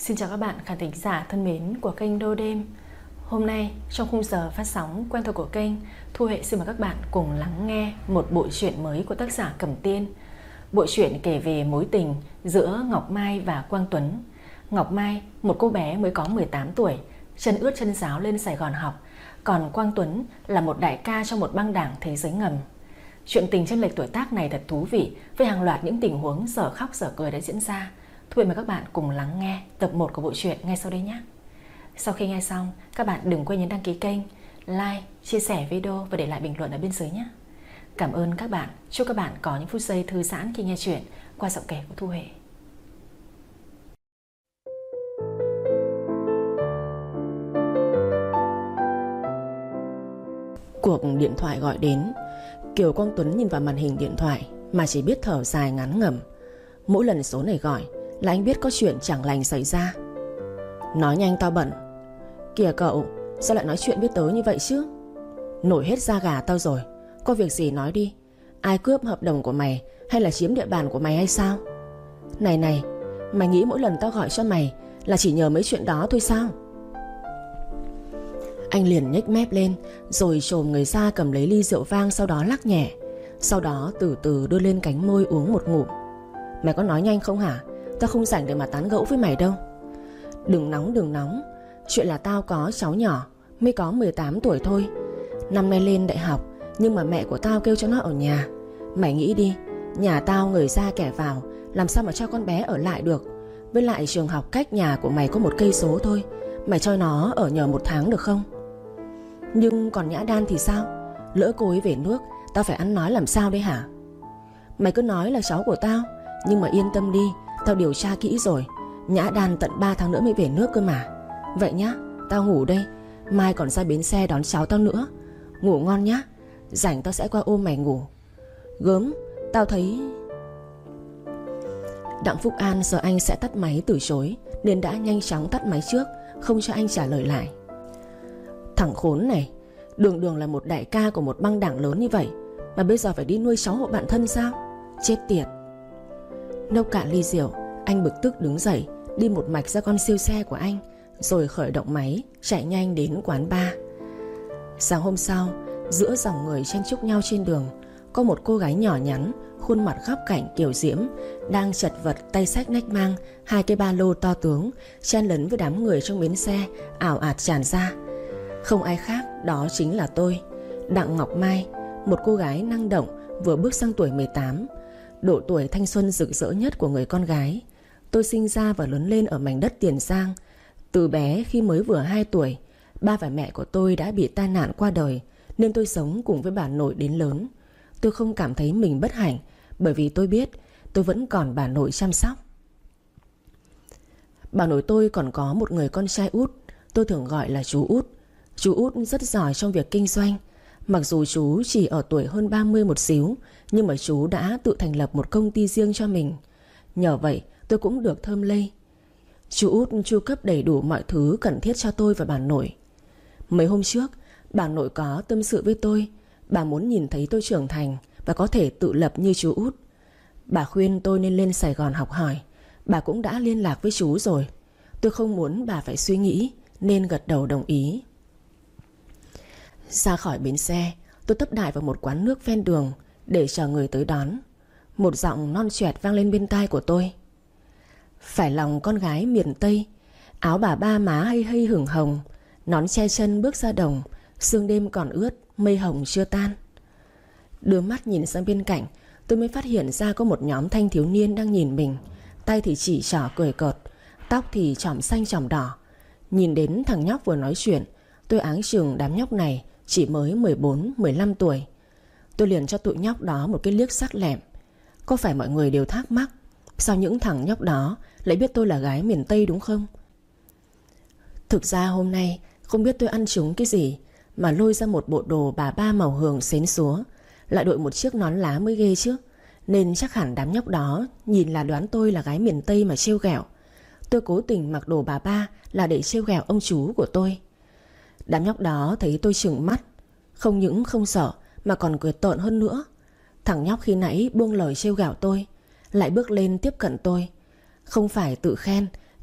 Xin chào các bạn khán thính giả thân mến của kênh Đô Đêm. Hôm nay trong khung giờ phát sóng quen thuộc của kênh, Thu Hệ xin mời các bạn cùng lắng nghe một bộ truyện mới của tác giả Cẩm Tiên. Bộ truyện kể về mối tình giữa Ngọc Mai và Quang Tuấn. Ngọc Mai, một cô bé mới có 18 tuổi, chân ướt chân ráo lên Sài Gòn học. Còn Quang Tuấn là một đại ca trong một băng đảng thế giới ngầm. Chuyện tình chênh lệch tuổi tác này thật thú vị, với hàng loạt những tình huống dở khóc dở cười đã diễn ra. Thu Hệ mời các bạn cùng lắng nghe tập 1 của bộ truyện ngay sau đây nhé. Sau khi nghe xong, các bạn đừng quên nhấn đăng ký kênh, like, chia sẻ video và để lại bình luận ở bên dưới nhé. Cảm ơn các bạn. Chúc các bạn có những phút giây thư giãn khi nghe chuyện qua giọng kể của Thu Hệ. Cuộc điện thoại gọi đến. Kiều Quang Tuấn nhìn vào màn hình điện thoại mà chỉ biết thở dài ngán ngẩm. Mỗi lần số này gọi là anh biết có chuyện chẳng lành xảy ra. Nói nhanh tao bận. Kìa cậu, sao lại nói chuyện với tớ như vậy chứ? Nổi hết da gà tao rồi. Có việc gì nói đi. Ai cướp hợp đồng của mày hay là chiếm địa bàn của mày hay sao? Này, mày nghĩ mỗi lần tao gọi cho mày là chỉ nhờ mấy chuyện đó thôi sao? Anh liền nhếch mép lên, rồi chồm người ra cầm lấy ly rượu vang, sau đó lắc nhẹ. Sau đó từ từ đưa lên cánh môi uống một ngụm. Mày có nói nhanh không hả? Tao không rảnh để mà tán gẫu với mày đâu. Đừng nóng. Chuyện là tao có cháu nhỏ, mới có 18 tuổi thôi. Năm nay lên đại học, nhưng mà mẹ của tao kêu cho nó ở nhà. Mày nghĩ đi, nhà tao người ra kẻ vào, làm sao mà cho con bé ở lại được. Với lại trường học cách nhà của mày có 1 cây số thôi. Mày cho nó ở nhờ 1 tháng được không? Nhưng còn Nhã Đan thì sao? Lỡ cô ấy về nước, tao phải ăn nói làm sao đây hả? Mày cứ nói là cháu của tao, nhưng mà yên tâm đi, tao điều tra kỹ rồi. Nhã Đan tận 3 tháng nữa mới về nước cơ mà. Vậy nhá, tao ngủ đây. Mai còn ra bến xe đón cháu tao nữa. Ngủ ngon nhá. Rảnh tao sẽ qua ôm mày ngủ. Gớm, tao thấy... Đặng Phúc An sợ anh sẽ tắt máy từ chối, nên đã nhanh chóng tắt máy trước, không cho anh trả lời lại. Thằng khốn này, đường là một đại ca của một băng đảng lớn như vậy, mà bây giờ phải đi nuôi cháu hộ bạn thân sao? Chết tiệt. Nốc cạn ly rượu, anh bực tức đứng dậy, đi một mạch ra con siêu xe của anh, rồi khởi động máy chạy nhanh đến quán bar. Sáng hôm sau, giữa dòng người chen chúc nhau trên đường, có một cô gái nhỏ nhắn, khuôn mặt góc cạnh kiểu diễm, đang chật vật tay xách nách mang 2 cái ba lô to tướng, chen lấn với đám người trong bến xe ảo ạt tràn ra. Không ai khác, đó chính là tôi, Đặng Ngọc Mai, một cô gái năng động vừa bước sang tuổi 18, độ tuổi thanh xuân rực rỡ nhất của người con gái. Tôi sinh ra và lớn lên ở mảnh đất Tiền Giang. Từ bé khi mới vừa 2 tuổi, ba và mẹ của tôi đã bị tai nạn qua đời, nên tôi sống cùng với bà nội đến lớn. Tôi không cảm thấy mình bất hạnh, bởi vì tôi biết tôi vẫn còn bà nội chăm sóc. Bà nội tôi còn có một người con trai út, tôi thường gọi là chú út. Chú út rất giỏi trong việc kinh doanh. Mặc dù chú chỉ ở tuổi hơn 30 một xíu, nhưng mà chú đã tự thành lập một công ty riêng cho mình. Nhờ vậy tôi cũng được thơm lây. Chú út chu cấp đầy đủ mọi thứ cần thiết cho tôi và bà nội. Mấy hôm trước, bà nội có tâm sự với tôi. Bà muốn nhìn thấy tôi trưởng thành và có thể tự lập như chú út. Bà khuyên tôi nên lên Sài Gòn học hỏi. Bà cũng đã liên lạc với chú rồi. Tôi không muốn bà phải suy nghĩ, nên gật đầu đồng ý. Ra khỏi bến xe, tôi tấp đại vào một quán nước ven đường để chờ người tới đón. Một giọng non choẹt vang lên bên tai của tôi. Phải lòng con gái miền Tây, áo bà ba má hay hay hửng hồng, nón che chân bước ra đồng, sương đêm còn ướt, mây hồng chưa tan. Đưa mắt nhìn sang bên cạnh, tôi mới phát hiện ra có một nhóm thanh thiếu niên đang nhìn mình. Tay thì chỉ trỏ cười cợt, tóc thì chòm xanh chòm đỏ. Nhìn đến thằng nhóc vừa nói chuyện, tôi áng chừng đám nhóc này chỉ mới 14-15 tuổi. Tôi liền cho tụi nhóc đó một cái liếc sắc lẹm. Có phải mọi người đều thắc mắc sao những thằng nhóc đó lại biết tôi là gái miền Tây đúng không? Thực ra hôm nay không biết tôi ăn trúng cái gì mà lôi ra một bộ đồ bà ba màu hường xến xúa, lại đội một chiếc nón lá mới ghê chứ. Nên chắc hẳn đám nhóc đó nhìn là đoán tôi là gái miền Tây mà trêu ghẹo. Tôi cố tình mặc đồ bà ba là để trêu ghẹo ông chú của tôi. Đám nhóc đó thấy tôi trừng mắt, không những không sợ mà còn cười tợn hơn nữa. Thằng nhóc khi nãy buông lời trêu ghẹo tôi lại bước lên tiếp cận tôi. Không phải tự khen,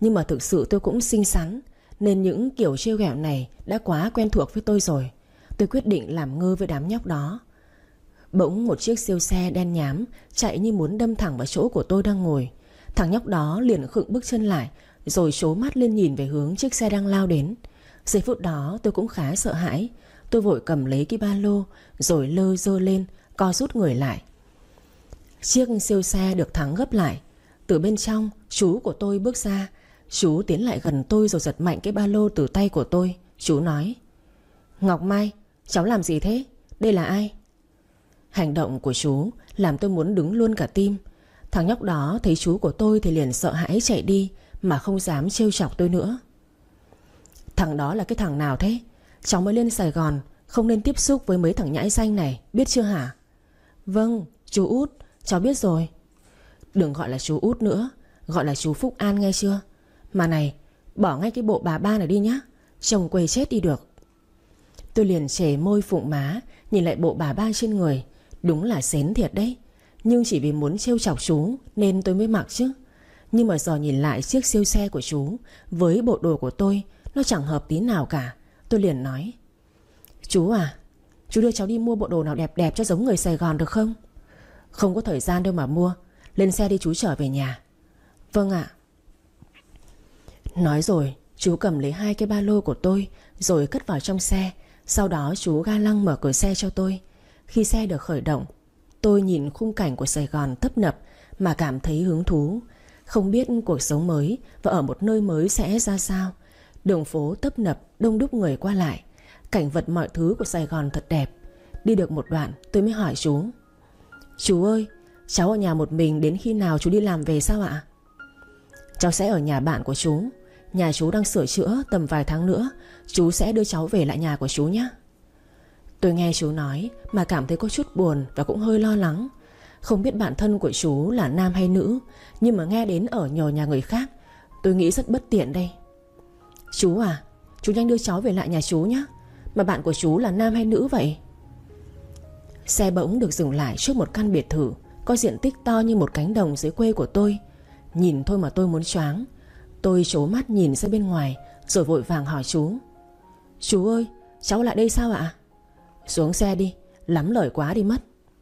Nhưng mà thực sự tôi cũng xinh xắn, nên những kiểu trêu ghẹo này đã quá quen thuộc với tôi rồi. Tôi quyết định làm ngơ với đám nhóc đó. Bỗng một chiếc siêu xe đen nhám chạy như muốn đâm thẳng vào chỗ của tôi đang ngồi. Thằng nhóc đó liền khựng bước chân lại, rồi trố mắt lên nhìn về hướng chiếc xe đang lao đến. Giây phút đó tôi cũng khá sợ hãi. Tôi vội cầm lấy cái ba lô, rồi lơ dơ lên, co rút người lại. Chiếc siêu xe được thắng gấp lại. Từ bên trong, chú của tôi bước ra. Chú tiến lại gần tôi rồi giật mạnh cái ba lô từ tay của tôi. Chú nói: Ngọc Mai, cháu làm gì thế? Đây là ai? Hành động của chú làm tôi muốn đứng luôn cả tim. Thằng nhóc đó thấy chú của tôi thì liền sợ hãi chạy đi, mà không dám trêu chọc tôi nữa. Thằng đó là cái thằng nào thế? Cháu mới lên Sài Gòn, không nên tiếp xúc với mấy thằng nhãi danh này, biết chưa hả? Vâng, chú Út, cháu biết rồi. Đừng gọi là chú Út nữa, gọi là chú Phúc An nghe chưa? Mà này, bỏ ngay cái bộ bà ba này đi nhá, chồng quê chết đi được. Tôi liền chề môi phụng má, nhìn lại bộ bà ba trên người. Đúng là xến thiệt đấy. Nhưng chỉ vì muốn trêu chọc chú nên tôi mới mặc chứ. Nhưng mà giờ nhìn lại chiếc siêu xe của chú với bộ đồ của tôi, nó chẳng hợp tí nào cả. Tôi liền nói: Chú à, chú đưa cháu đi mua bộ đồ nào đẹp đẹp cho giống người Sài Gòn được không? Không có thời gian đâu mà mua. Lên xe đi chú trở về nhà. Vâng ạ. Nói rồi chú cầm lấy hai cái ba lô của tôi rồi cất vào trong xe. Sau đó chú ga lăng mở cửa xe cho tôi. Khi xe được khởi động, tôi nhìn khung cảnh của Sài Gòn tấp nập mà cảm thấy hứng thú. Không biết cuộc sống mới và ở một nơi mới sẽ ra sao. Đường phố tấp nập, đông đúc người qua lại. Cảnh vật mọi thứ của Sài Gòn thật đẹp. Đi được một đoạn tôi mới hỏi chú: Chú ơi, cháu ở nhà một mình đến khi nào chú đi làm về sao ạ? Cháu sẽ ở nhà bạn của chú. Nhà chú đang sửa chữa, tầm vài tháng nữa chú sẽ đưa cháu về lại nhà của chú nhé. Tôi nghe chú nói mà cảm thấy có chút buồn và cũng hơi lo lắng. Không biết bạn thân của chú là nam hay nữ, nhưng mà nghe đến ở nhờ nhà người khác, tôi nghĩ rất bất tiện đây. Chú à, chú nhanh đưa cháu về lại nhà chú nhé. Mà bạn của chú là nam hay nữ vậy? Xe bỗng được dừng lại trước một căn biệt thự có diện tích to như một cánh đồng dưới quê của tôi. Nhìn thôi mà tôi muốn choáng. Tôi trố mắt nhìn ra bên ngoài rồi vội vàng hỏi chú: Chú ơi, cháu lại đây sao ạ? Xuống xe đi, lắm lời quá đi mất.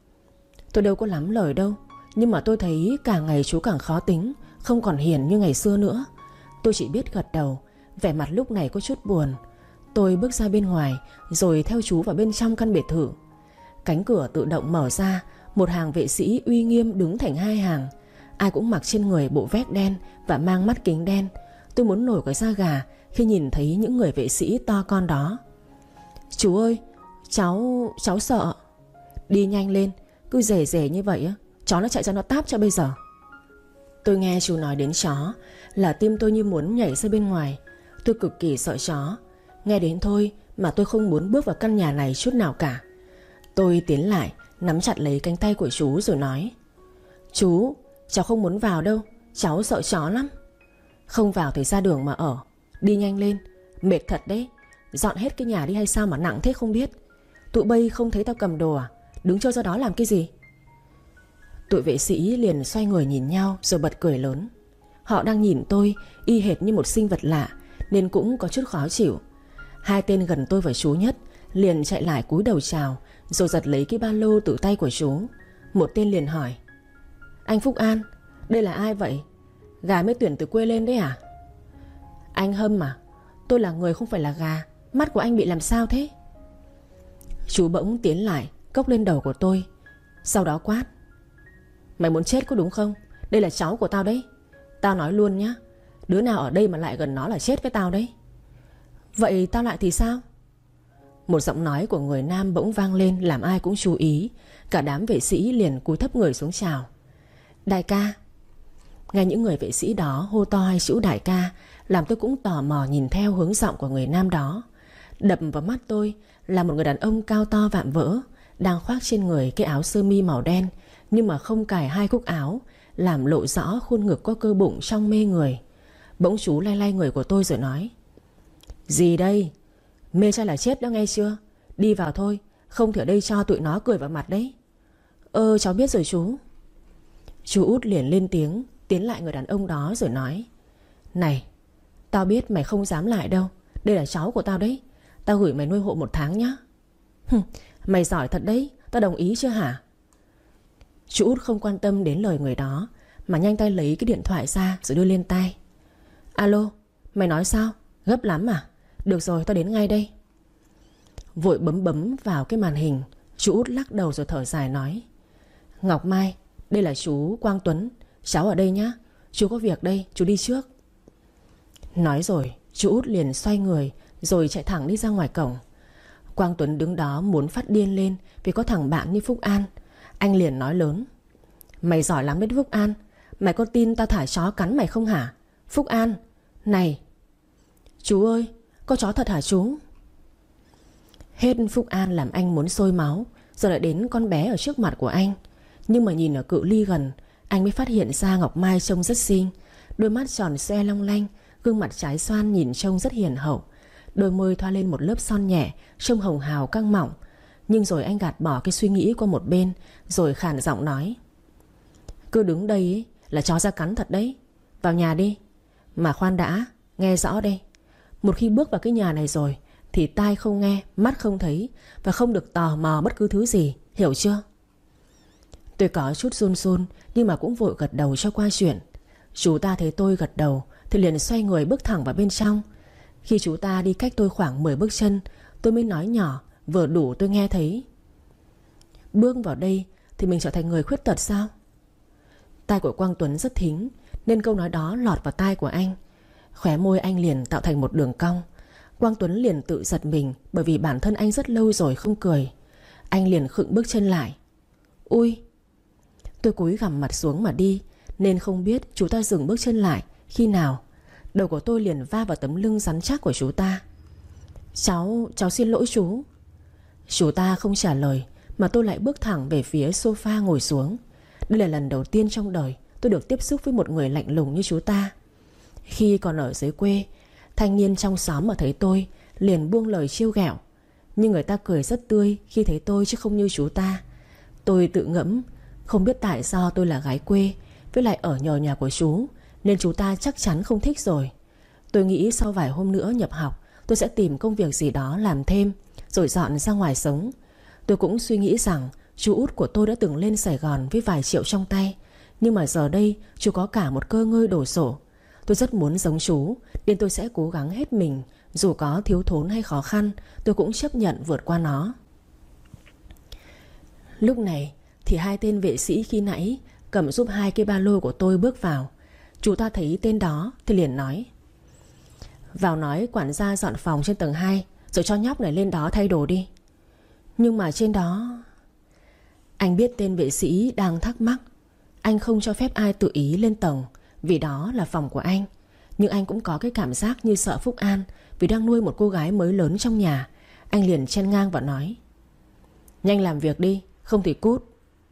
Tôi đâu có lắm lời đâu, nhưng mà tôi thấy càng ngày chú càng khó tính, không còn hiền như ngày xưa nữa. Tôi chỉ biết gật đầu, vẻ mặt lúc này có chút buồn. Tôi bước ra bên ngoài rồi theo chú vào bên trong căn biệt thự. Cánh cửa tự động mở ra. Một hàng vệ sĩ uy nghiêm đứng thành hai hàng. Ai cũng mặc trên người bộ vest đen và mang mắt kính đen. Tôi muốn nổi cả da gà khi nhìn thấy những người vệ sĩ to con đó. Chú ơi, cháu sợ. Đi nhanh lên, cứ rể rể như vậy á, chó nó chạy ra nó táp cho bây giờ. Tôi nghe chú nói đến chó là tim tôi như muốn nhảy ra bên ngoài. Tôi cực kỳ sợ chó. Nghe đến thôi mà tôi không muốn bước vào căn nhà này chút nào cả. Tôi tiến lại, nắm chặt lấy cánh tay của chú rồi nói: Chú, cháu không muốn vào đâu, cháu sợ chó lắm. Không vào thì ra đường mà ở. Đi nhanh lên, mệt thật đấy. Dọn hết cái nhà đi hay sao mà nặng thế không biết. Tụi bay không thấy tao cầm đồ à? Đứng chơi ra đó làm cái gì? Tụi vệ sĩ liền xoay người nhìn nhau rồi bật cười lớn. Họ đang nhìn tôi y hệt như một sinh vật lạ nên cũng có chút khó chịu. Hai tên gần tôi và chú Nhất liền chạy lại cúi đầu chào rồi giật lấy cái ba lô từ tay của chú. Một tên liền hỏi: Anh Phúc An, đây là ai vậy? Gà mới tuyển từ quê lên đấy à? Anh Hâm à? Tôi là người không phải là gà. Mắt của anh bị làm sao thế? Chú bỗng tiến lại cốc lên đầu của tôi, sau đó quát: Mày muốn chết có đúng không? Đây là cháu của tao đấy. Tao nói luôn nhá, đứa nào ở đây mà lại gần nó là chết với tao đấy. Vậy tao lại thì sao? Một giọng nói của người nam bỗng vang lên làm ai cũng chú ý. Cả đám vệ sĩ liền cúi thấp người xuống chào: Đại ca. Nghe những người vệ sĩ đó hô to hai chữ đại ca làm tôi cũng tò mò nhìn theo hướng giọng của người nam đó. Đập vào mắt tôi là một người đàn ông cao to vạm vỡ, đang khoác trên người cái áo sơ mi màu đen nhưng mà không cài hai cúc áo, làm lộ rõ khuôn ngực có cơ bụng trong mê người. Bỗng chú lay lay người của tôi rồi nói: Gì đây? Mê trai là chết đó nghe chưa? Đi vào thôi, không thì ở đây cho tụi nó cười vào mặt đấy. Cháu biết rồi chú. Chú Út liền lên tiếng, tiến lại người đàn ông đó rồi nói: Này, Tao biết mày không dám lại đâu. Đây là cháu của tao đấy. Tao gửi mày nuôi hộ 1 tháng nhá. Mày giỏi thật đấy. Tao đồng ý chưa hả? Chú út không quan tâm đến lời người đó, mà nhanh tay lấy cái điện thoại ra rồi đưa lên tai. Alo, mày nói sao? Gấp lắm à? Được rồi, tao đến ngay đây. Vội bấm vào cái màn hình. Chú út lắc đầu rồi thở dài nói: Ngọc Mai, đây là chú Quang Tuấn. Cháu ở đây nhá. Chú có việc đây, chú đi trước. Nói rồi chú út liền xoay người rồi chạy thẳng đi ra ngoài cổng. Quang Tuấn đứng đó muốn phát điên lên vì có thằng bạn như Phúc An. Anh liền nói lớn: Mày giỏi lắm đấy Phúc An. Mày có tin tao thả chó cắn mày không hả? Phúc An, này. Chú ơi, có chó thật hả chú? Hết Phúc An làm anh muốn sôi máu. Giờ lại đến con bé ở trước mặt của anh. Nhưng mà nhìn ở cự ly gần, anh mới phát hiện ra Ngọc Mai trông rất xinh. Đôi mắt tròn xoe long lanh, gương mặt trái xoan nhìn trông rất hiền hậu. Đôi môi thoa lên một lớp son nhẹ, trông hồng hào căng mọng. Nhưng rồi anh gạt bỏ cái suy nghĩ qua một bên, rồi khàn giọng nói: Cứ đứng đây ấy, là chó ra cắn thật đấy. Vào nhà đi. Mà khoan đã, nghe rõ đây. Một khi bước vào cái nhà này rồi thì tai không nghe, mắt không thấy, và không được tò mò bất cứ thứ gì, hiểu chưa? Tôi có chút run run, nhưng mà cũng vội gật đầu cho qua chuyện. Chú ta thấy tôi gật đầu thì liền xoay người bước thẳng vào bên trong. Khi chú ta đi cách tôi khoảng 10 bước chân, tôi mới nói nhỏ, vừa đủ tôi nghe thấy: Bước vào đây thì mình trở thành người khuyết tật sao? Tai của Quang Tuấn rất thính, nên câu nói đó lọt vào tai của anh. Khóe môi anh liền tạo thành một đường cong. Quang Tuấn liền tự giật mình, bởi vì bản thân anh rất lâu rồi không cười. Anh liền khựng bước chân lại. Ui! Tôi cúi gằm mặt xuống mà đi, nên không biết chú ta dừng bước chân lại khi nào. Đầu của tôi liền va vào tấm lưng rắn chắc của chú ta. Cháu xin lỗi chú. Chú ta không trả lời, mà tôi lại bước thẳng về phía sofa ngồi xuống. Đây là lần đầu tiên trong đời tôi được tiếp xúc với một người lạnh lùng như chú ta. Khi còn ở dưới quê, thanh niên trong xóm mà thấy tôi liền buông lời trêu ghẹo, nhưng người ta cười rất tươi khi thấy tôi, chứ không như chú ta. Tôi tự ngẫm, không biết tại sao tôi là gái quê, với lại ở nhờ nhà của chú, nên chú ta chắc chắn không thích rồi. Tôi nghĩ sau vài hôm nữa nhập học, tôi sẽ tìm công việc gì đó làm thêm, rồi dọn ra ngoài sống. Tôi cũng suy nghĩ rằng chú út của tôi đã từng lên Sài Gòn với vài triệu trong tay, nhưng mà giờ đây chú có cả một cơ ngơi đồ sộ. Tôi rất muốn giống chú, nên tôi sẽ cố gắng hết mình. Dù có thiếu thốn hay khó khăn, tôi cũng chấp nhận vượt qua nó. Lúc này thì 2 tên vệ sĩ khi nãy cầm giúp 2 cái ba lô của tôi bước vào. Chú ta thấy tên đó thì liền nói: Vào nói quản gia dọn phòng trên tầng 2, rồi cho nhóc này lên đó thay đồ đi. Nhưng mà trên đó... Anh biết tên vệ sĩ đang thắc mắc. Anh không cho phép ai tự ý lên tầng, vì đó là phòng của anh. Nhưng anh cũng có cái cảm giác như sợ Phúc An, vì đang nuôi một cô gái mới lớn trong nhà. Anh liền chen ngang và nói: Nhanh làm việc đi, không thì cút.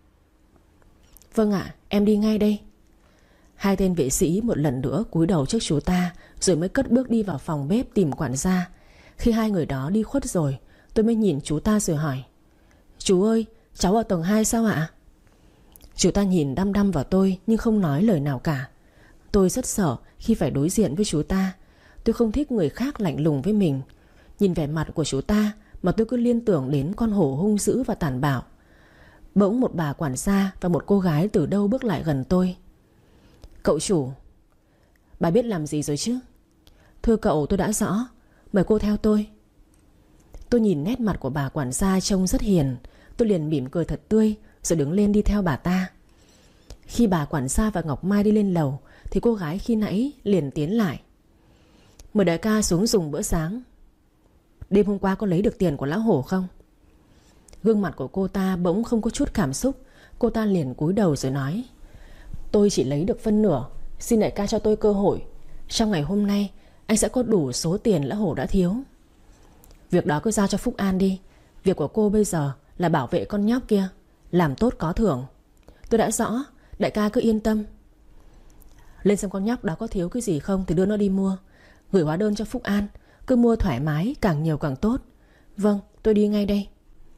Vâng ạ, em đi ngay đây. 2 tên vệ sĩ một lần nữa cúi đầu trước chú ta, rồi mới cất bước đi vào phòng bếp tìm quản gia. Khi 2 người đó đi khuất rồi, tôi mới nhìn chú ta rồi hỏi: Chú ơi, cháu ở tầng 2 sao ạ? Chú ta nhìn đăm đăm vào tôi nhưng không nói lời nào cả. Tôi rất sợ khi phải đối diện với chú ta. Tôi không thích người khác lạnh lùng với mình. Nhìn vẻ mặt của chú ta mà tôi cứ liên tưởng đến con hổ hung dữ và tàn bạo. Bỗng một bà quản gia và một cô gái từ đâu bước lại gần tôi. Cậu chủ, bà biết làm gì rồi chứ? Thưa cậu, tôi đã rõ. Mời cô theo tôi. Tôi nhìn nét mặt của bà quản gia trông rất hiền. Tôi liền mỉm cười thật tươi, rồi đứng lên đi theo bà ta. Khi bà quản gia và Ngọc Mai đi lên lầu thì cô gái khi nãy liền tiến lại. Mời đại ca xuống dùng bữa sáng. Đêm hôm qua có lấy được tiền của lão hổ không? Gương mặt của cô ta bỗng không có chút cảm xúc. Cô ta liền cúi đầu rồi nói: Tôi chỉ lấy được phân nửa. Xin đại ca cho tôi cơ hội. Trong ngày hôm nay anh sẽ có đủ số tiền lão hổ đã thiếu. Việc đó cứ giao cho Phúc An đi. Việc của cô bây giờ là bảo vệ con nhóc kia. Làm tốt có thưởng. Tôi đã rõ, đại ca cứ yên tâm. Lên xem con nhóc đó có thiếu cái gì không thì đưa nó đi mua. Gửi hóa đơn cho Phúc An. Cứ mua thoải mái, càng nhiều càng tốt. Vâng, tôi đi ngay đây.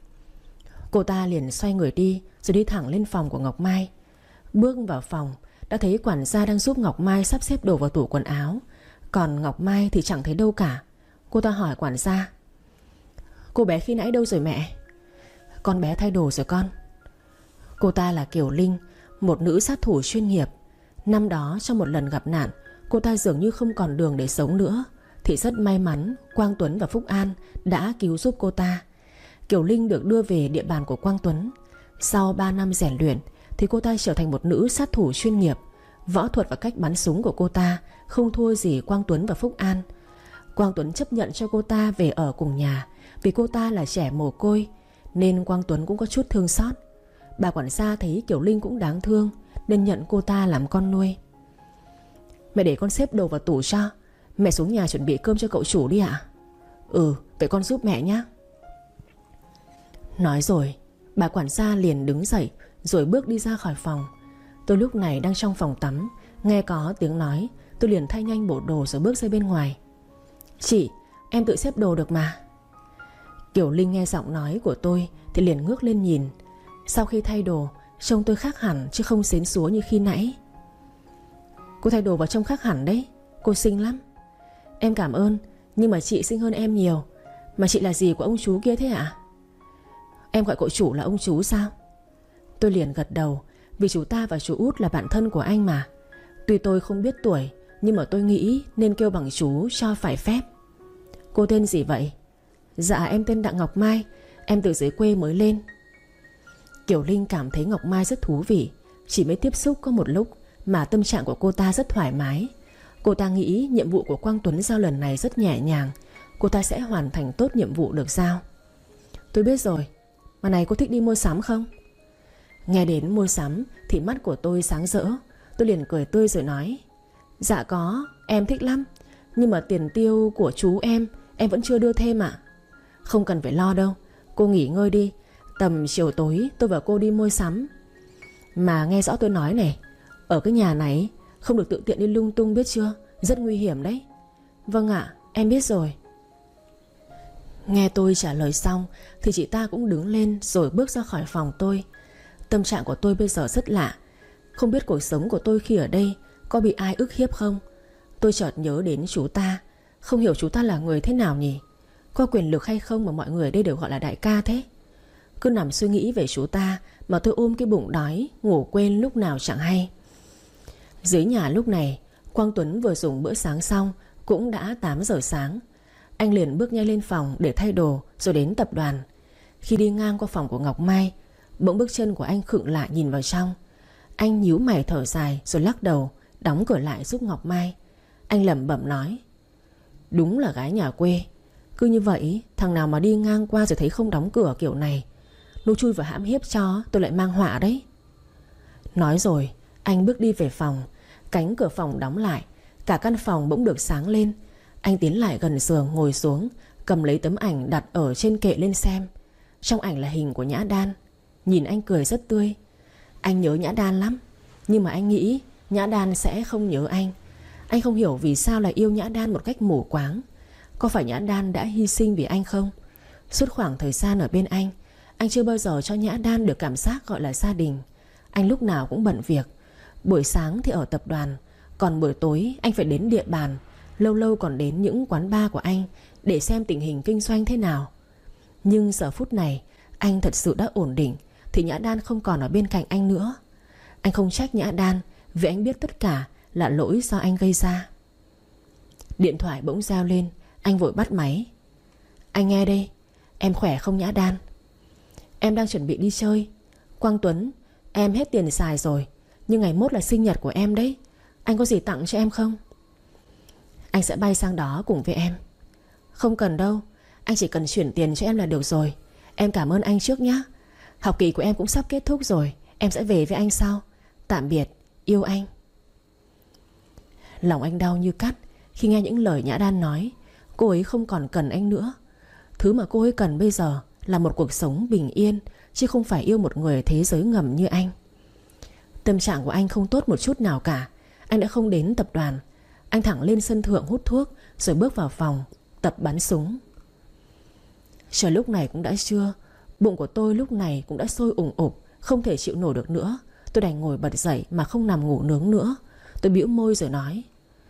Cô ta liền xoay người đi, rồi đi thẳng lên phòng của Ngọc Mai. Bước vào phòng, đã thấy quản gia đang giúp Ngọc Mai sắp xếp đồ vào tủ quần áo. Còn Ngọc Mai thì chẳng thấy đâu cả. Cô ta hỏi quản gia: Cô bé khi nãy đâu rồi mẹ? Con bé thay đồ rồi con. Cô ta là Kiều Linh, một nữ sát thủ chuyên nghiệp. Năm đó trong một lần gặp nạn, cô ta dường như không còn đường để sống nữa, thì rất may mắn Quang Tuấn và Phúc An đã cứu giúp cô ta. Kiều Linh được đưa về địa bàn của Quang Tuấn. Sau 3 năm rèn luyện thì cô ta trở thành một nữ sát thủ chuyên nghiệp. Võ thuật và cách bắn súng của cô ta không thua gì Quang Tuấn và Phúc An. Quang Tuấn chấp nhận cho cô ta về ở cùng nhà vì cô ta là trẻ mồ côi, nên Quang Tuấn cũng có chút thương xót. Bà quản gia thấy Kiều Linh cũng đáng thương nên nhận cô ta làm con nuôi. Mẹ để con xếp đồ vào tủ cho. Mẹ xuống nhà chuẩn bị cơm cho cậu chủ đi ạ. Ừ, vậy con giúp mẹ nhé. Nói rồi bà quản gia liền đứng dậy rồi bước đi ra khỏi phòng. Tôi lúc này đang trong phòng tắm, nghe có tiếng nói, tôi liền thay nhanh bộ đồ rồi bước ra bên ngoài. Chị, em tự xếp đồ được mà. Kiều Linh nghe giọng nói của tôi thì liền ngước lên nhìn. Sau khi thay đồ, trông tôi khác hẳn chứ không xến xúa như khi nãy. Cô thay đồ vào trông khác hẳn đấy. Cô xinh lắm. Em cảm ơn, nhưng mà chị xinh hơn em nhiều. Mà chị là gì của ông chú kia thế ạ? Em gọi cậu chủ là ông chú sao? Tôi liền gật đầu, vì chú ta và chú Út là bạn thân của anh mà. Tuy tôi không biết tuổi, nhưng mà tôi nghĩ nên kêu bằng chú cho phải phép. Cô tên gì vậy? Dạ em tên Đặng Ngọc Mai, em từ dưới quê mới lên. Kiều Linh cảm thấy Ngọc Mai rất thú vị. Chỉ mới tiếp xúc có một lúc mà tâm trạng của cô ta rất thoải mái. Cô ta nghĩ nhiệm vụ của Quang Tuấn giao lần này rất nhẹ nhàng. Cô ta sẽ hoàn thành tốt nhiệm vụ được giao. Tôi biết rồi. Mà này, cô thích đi mua sắm không? Nghe đến mua sắm thì mắt của tôi sáng rỡ. Tôi liền cười tươi rồi nói: Dạ có, em thích lắm. Nhưng mà tiền tiêu của chú em vẫn chưa đưa thêm ạ. Không cần phải lo đâu, cô nghỉ ngơi đi. Tầm chiều tối tôi và cô đi mua sắm. Mà nghe rõ tôi nói này, ở cái nhà này không được tự tiện đi lung tung biết chưa? Rất nguy hiểm đấy. Vâng ạ, em biết rồi. Nghe tôi trả lời xong thì chị ta cũng đứng lên rồi bước ra khỏi phòng tôi. Tâm trạng của tôi bây giờ rất lạ. Không biết cuộc sống của tôi khi ở đây có bị ai ức hiếp không. Tôi chợt nhớ đến chú ta. Không hiểu chú ta là người thế nào nhỉ? Có quyền lực hay không mà mọi người ở đây đều gọi là đại ca thế? Cứ nằm suy nghĩ về chú ta mà tôi ôm cái bụng đói, ngủ quên lúc nào chẳng hay. Dưới nhà lúc này Quang Tuấn vừa dùng bữa sáng xong, cũng đã 8 giờ sáng. Anh liền bước nhanh lên phòng để thay đồ rồi đến tập đoàn. Khi đi ngang qua phòng của Ngọc Mai, bỗng bước chân của anh khựng lại nhìn vào trong. Anh nhíu mày thở dài rồi lắc đầu, đóng cửa lại giúp Ngọc Mai. Anh lẩm bẩm nói: Đúng là gái nhà quê. Cứ như vậy, thằng nào mà đi ngang qua rồi thấy không đóng cửa kiểu này, nó chui vào hãm hiếp cho tôi lại mang họa đấy. Nói rồi anh bước đi về phòng. Cánh cửa phòng đóng lại, cả căn phòng bỗng được sáng lên. Anh tiến lại gần giường ngồi xuống, cầm lấy tấm ảnh đặt ở trên kệ lên xem. Trong ảnh là hình của Nhã Đan. Nhìn anh cười rất tươi. Anh nhớ Nhã Đan lắm, nhưng mà anh nghĩ Nhã Đan sẽ không nhớ anh. Anh không hiểu vì sao lại yêu Nhã Đan một cách mù quáng. Có phải Nhã Đan đã hy sinh vì anh không? Suốt khoảng thời gian ở bên anh chưa bao giờ cho Nhã Đan được cảm giác gọi là gia đình. Anh lúc nào cũng bận việc. Buổi sáng thì ở tập đoàn, còn buổi tối anh phải đến địa bàn. Lâu lâu còn đến những quán bar của anh để xem tình hình kinh doanh thế nào. Nhưng giờ phút này anh thật sự đã ổn định thì Nhã Đan không còn ở bên cạnh anh nữa. Anh không trách Nhã Đan vì anh biết tất cả là lỗi do anh gây ra. Điện thoại bỗng reo lên. Anh vội bắt máy. Anh nghe đây. Em khỏe không Nhã Đan? Em đang chuẩn bị đi chơi. Quang Tuấn, em hết tiền xài rồi, nhưng ngày mốt là sinh nhật của em đấy. Anh có gì tặng cho em không? Anh sẽ bay sang đó cùng với em. Không cần đâu, anh chỉ cần chuyển tiền cho em là được rồi. Em cảm ơn anh trước nhé. Học kỳ của em cũng sắp kết thúc rồi. Em sẽ về với anh sau. Tạm biệt, yêu anh. Lòng anh đau như cắt khi nghe những lời Nhã Đan nói. Cô ấy không còn cần anh nữa. Thứ mà cô ấy cần bây giờ là một cuộc sống bình yên, chứ không phải yêu một người thế giới ngầm như anh. Tâm trạng của anh không tốt một chút nào cả. Anh đã không đến tập đoàn. Anh thẳng lên sân thượng hút thuốc, rồi bước vào phòng tập bắn súng. Trời lúc này cũng đã trưa. Bụng của tôi lúc này cũng đã sôi ủng ục, không thể chịu nổi được nữa. Tôi đành ngồi bật dậy mà không nằm ngủ nướng nữa. Tôi bĩu môi rồi nói: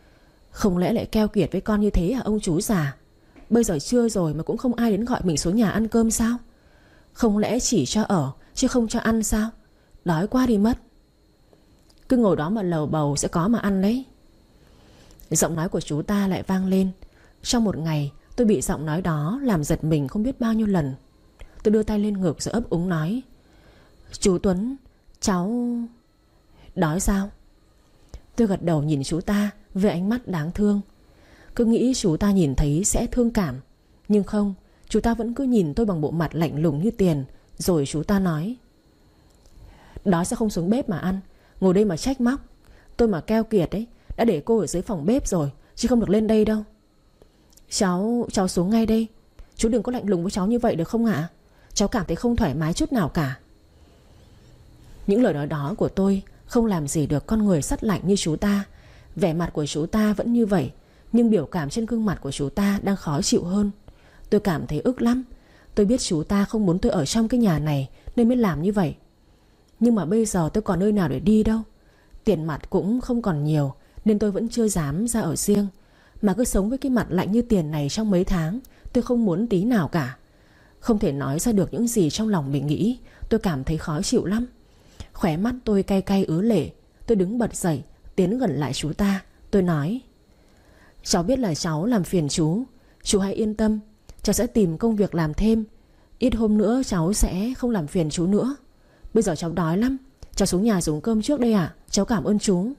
Không lẽ lại keo kiệt với con như thế hả ông chú già? Bây giờ trưa rồi mà cũng không ai đến gọi mình xuống nhà ăn cơm sao? Không lẽ chỉ cho ở chứ không cho ăn sao? Đói quá đi mất. Cứ ngồi đó mà lầu bầu sẽ có mà ăn đấy. Giọng nói của chú ta lại vang lên. Trong một ngày tôi bị giọng nói đó làm giật mình không biết bao nhiêu lần. Tôi đưa tay lên ngực rồi ấp úng nói: Chú Tuấn, cháu... Đói sao? Tôi gật đầu nhìn chú ta với ánh mắt đáng thương. Cứ nghĩ chú ta nhìn thấy sẽ thương cảm. Nhưng không, chú ta vẫn cứ nhìn tôi bằng bộ mặt lạnh lùng như tiền. Rồi chú ta nói: Đói sao không xuống bếp mà ăn, ngồi đây mà trách móc. Tôi mà keo kiệt ấy, đã để cô ở dưới phòng bếp rồi, chứ không được lên đây đâu. Cháu xuống ngay đây. Chú đừng có lạnh lùng với cháu như vậy được không ạ? Cháu cảm thấy không thoải mái chút nào cả. Những lời nói đó của tôi không làm gì được con người sắt lạnh như chú ta. Vẻ mặt của chú ta vẫn như vậy, nhưng biểu cảm trên gương mặt của chú ta đang khó chịu hơn. Tôi cảm thấy ức lắm. Tôi biết chú ta không muốn tôi ở trong cái nhà này nên mới làm như vậy. Nhưng mà bây giờ tôi còn nơi nào để đi đâu. Tiền mặt cũng không còn nhiều nên tôi vẫn chưa dám ra ở riêng. Mà cứ sống với cái mặt lạnh như tiền này trong mấy tháng, tôi không muốn tí nào cả. Không thể nói ra được những gì trong lòng mình nghĩ. Tôi cảm thấy khó chịu lắm. Khóe mắt tôi cay cay ứa lệ. Tôi đứng bật dậy, tiến gần lại chú ta. Tôi nói: Cháu biết là cháu làm phiền chú. Chú hãy yên tâm, cháu sẽ tìm công việc làm thêm. Ít hôm nữa cháu sẽ không làm phiền chú nữa. Bây giờ cháu đói lắm. Cháu xuống nhà dùng cơm trước đây ạ. Cháu cảm ơn chú.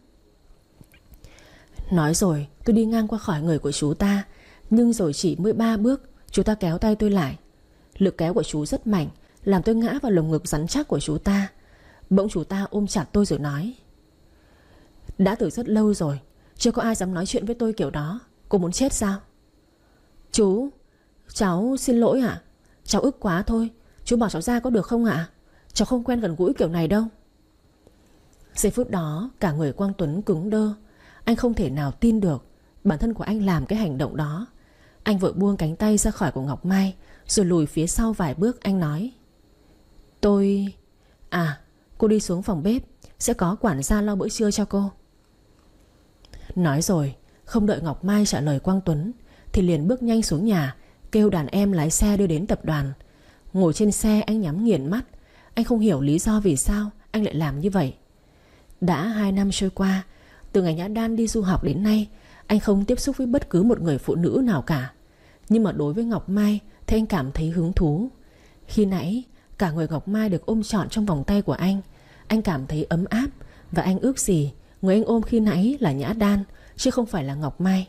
Nói rồi tôi đi ngang qua khỏi người của chú ta. Nhưng rồi chỉ mới 3 bước, chú ta kéo tay tôi lại. Lực kéo của chú rất mạnh, làm tôi ngã vào lồng ngực rắn chắc của chú ta. Bỗng chú ta ôm chặt tôi rồi nói: Đã từ rất lâu rồi, chưa có ai dám nói chuyện với tôi kiểu đó. Cô muốn chết sao? Chú, cháu xin lỗi ạ. Cháu ức quá thôi. Chú bỏ cháu ra có được không ạ? Cháu không quen gần gũi kiểu này đâu. Giây phút đó cả người Quang Tuấn cứng đơ. Anh không thể nào tin được bản thân của anh làm cái hành động đó. Anh vội buông cánh tay ra khỏi của Ngọc Mai, rồi lùi phía sau vài bước. Anh nói: Cô đi xuống phòng bếp, sẽ có quản gia lo bữa trưa cho cô. Nói rồi không đợi Ngọc Mai trả lời Quang Tuấn thì liền bước nhanh xuống nhà, kêu đàn em lái xe đưa đến tập đoàn. Ngồi trên xe anh nhắm nghiền mắt. Anh không hiểu lý do vì sao anh lại làm như vậy. Đã 2 năm trôi qua, từ ngày Nhã Đan đi du học đến nay, anh không tiếp xúc với bất cứ một người phụ nữ nào cả. Nhưng mà đối với Ngọc Mai thì anh cảm thấy hứng thú. Khi nãy cả người Ngọc Mai được ôm trọn trong vòng tay của anh cảm thấy ấm áp. Và anh ước gì người anh ôm khi nãy là Nhã Đan, chứ không phải là Ngọc Mai.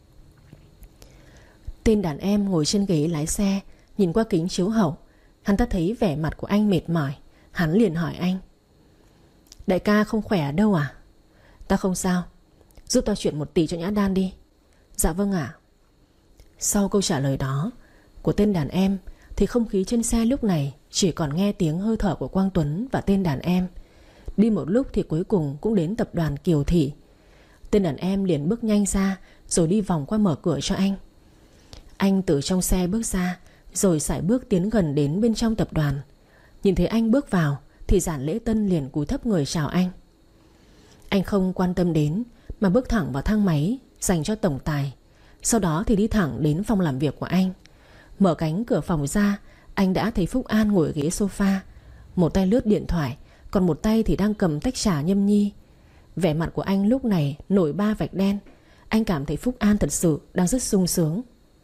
Tên đàn em ngồi trên ghế lái xe, nhìn qua kính chiếu hậu. Hắn ta thấy vẻ mặt của anh mệt mỏi. Hắn liền hỏi anh: Đại ca không khỏe ở đâu à? Ta không sao. Giúp tao chuyển 1 tỷ cho Nhã Đan đi. Dạ vâng ạ. Sau câu trả lời đó của tên đàn em thì không khí trên xe lúc này chỉ còn nghe tiếng hơi thở của Quang Tuấn và tên đàn em. Đi một lúc thì cuối cùng cũng đến tập đoàn Kiều Thị. Tên đàn em liền bước nhanh ra, rồi đi vòng qua mở cửa cho anh. Anh từ trong xe bước ra, rồi sải bước tiến gần đến bên trong tập đoàn. Nhìn thấy anh bước vào thì Giản Lễ Tân liền cúi thấp người chào anh. Anh không quan tâm đến mà bước thẳng vào thang máy dành cho tổng tài. Sau đó thì đi thẳng đến phòng làm việc của anh. Mở cánh cửa phòng ra, anh đã thấy Phúc An ngồi ở ghế sofa, một tay lướt điện thoại, còn một tay thì đang cầm tách trà nhâm nhi. Vẻ mặt của anh lúc này nổi 3 vạch đen. Anh cảm thấy Phúc An thật sự đang rất sung sướng.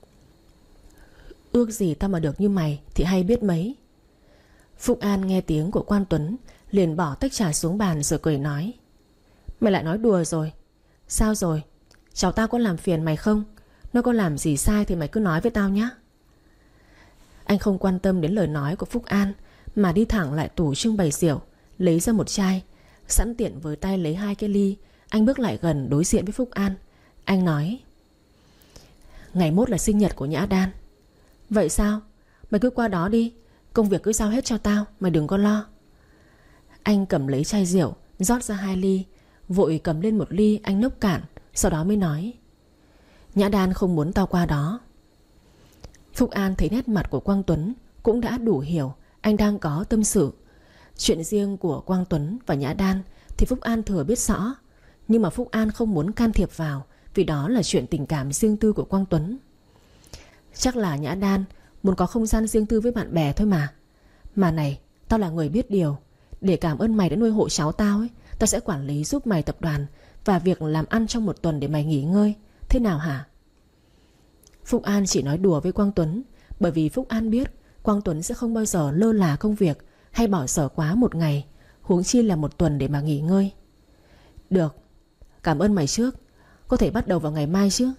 Ước gì tao mà được như mày thì hay biết mấy. Phúc An nghe tiếng của Quang Tuấn liền bỏ tách trà xuống bàn rồi cười nói: Mày lại nói đùa rồi. Sao rồi? Cháu tao có làm phiền mày không? Nó có làm gì sai thì mày cứ nói với tao nhé. Anh không quan tâm đến lời nói của Phúc An mà đi thẳng lại tủ trưng bày rượu, lấy ra một chai, sẵn tiện với tay lấy 2 cái ly. Anh bước lại gần đối diện với Phúc An. Anh nói: Ngày mốt là sinh nhật của Nhã Đan. Vậy sao? Mày cứ qua đó đi, công việc cứ giao hết cho tao, mày đừng có lo. Anh cầm lấy chai rượu, rót ra 2 ly, vội cầm lên 1 ly anh nốc cạn. Sau đó mới nói: Nhã Đan không muốn tao qua đó. Phúc An thấy nét mặt của Quang Tuấn cũng đã đủ hiểu anh đang có tâm sự. Chuyện riêng của Quang Tuấn và Nhã Đan thì Phúc An thừa biết rõ, nhưng mà Phúc An không muốn can thiệp vào vì đó là chuyện tình cảm riêng tư của Quang Tuấn. Chắc là Nhã Đan muốn có không gian riêng tư với bạn bè thôi mà. Mà này, tao là người biết điều. Để cảm ơn mày đã nuôi hộ cháu tao ấy, tao sẽ quản lý giúp mày tập đoàn và việc làm ăn trong một tuần để mày nghỉ ngơi. Thế nào hả? Phúc An chỉ nói đùa với Quang Tuấn, bởi vì Phúc An biết Quang Tuấn sẽ không bao giờ lơ là công việc hay bỏ dở quá một ngày, huống chi là một tuần để mà nghỉ ngơi. Được, cảm ơn mày trước. Có thể bắt đầu vào ngày mai chứ?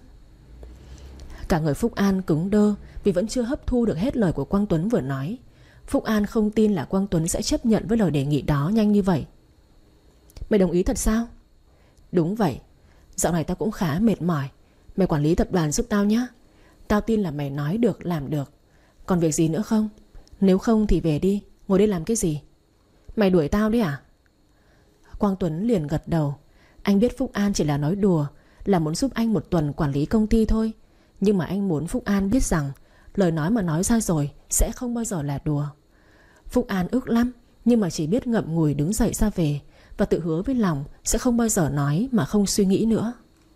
Cả người Phúc An cứng đơ vì vẫn chưa hấp thu được hết lời của Quang Tuấn vừa nói. Phúc An không tin là Quang Tuấn sẽ chấp nhận với lời đề nghị đó nhanh như vậy. Mày đồng ý thật sao? Đúng vậy. Dạo này tao cũng khá mệt mỏi. Mày quản lý tập đoàn giúp tao nhé. Tao tin là mày nói được làm được. Còn việc gì nữa không? Nếu không thì về đi. Ngồi đây làm cái gì? Mày đuổi tao đấy à? Quang Tuấn liền gật đầu. Anh biết Phúc An chỉ là nói đùa, là muốn giúp anh một tuần quản lý công ty thôi. Nhưng mà anh muốn Phúc An biết rằng lời nói mà nói ra rồi sẽ không bao giờ là đùa. Phúc An ức lắm, nhưng mà chỉ biết ngậm ngùi đứng dậy ra về, và tự hứa với lòng sẽ không bao giờ nói mà không suy nghĩ nữa.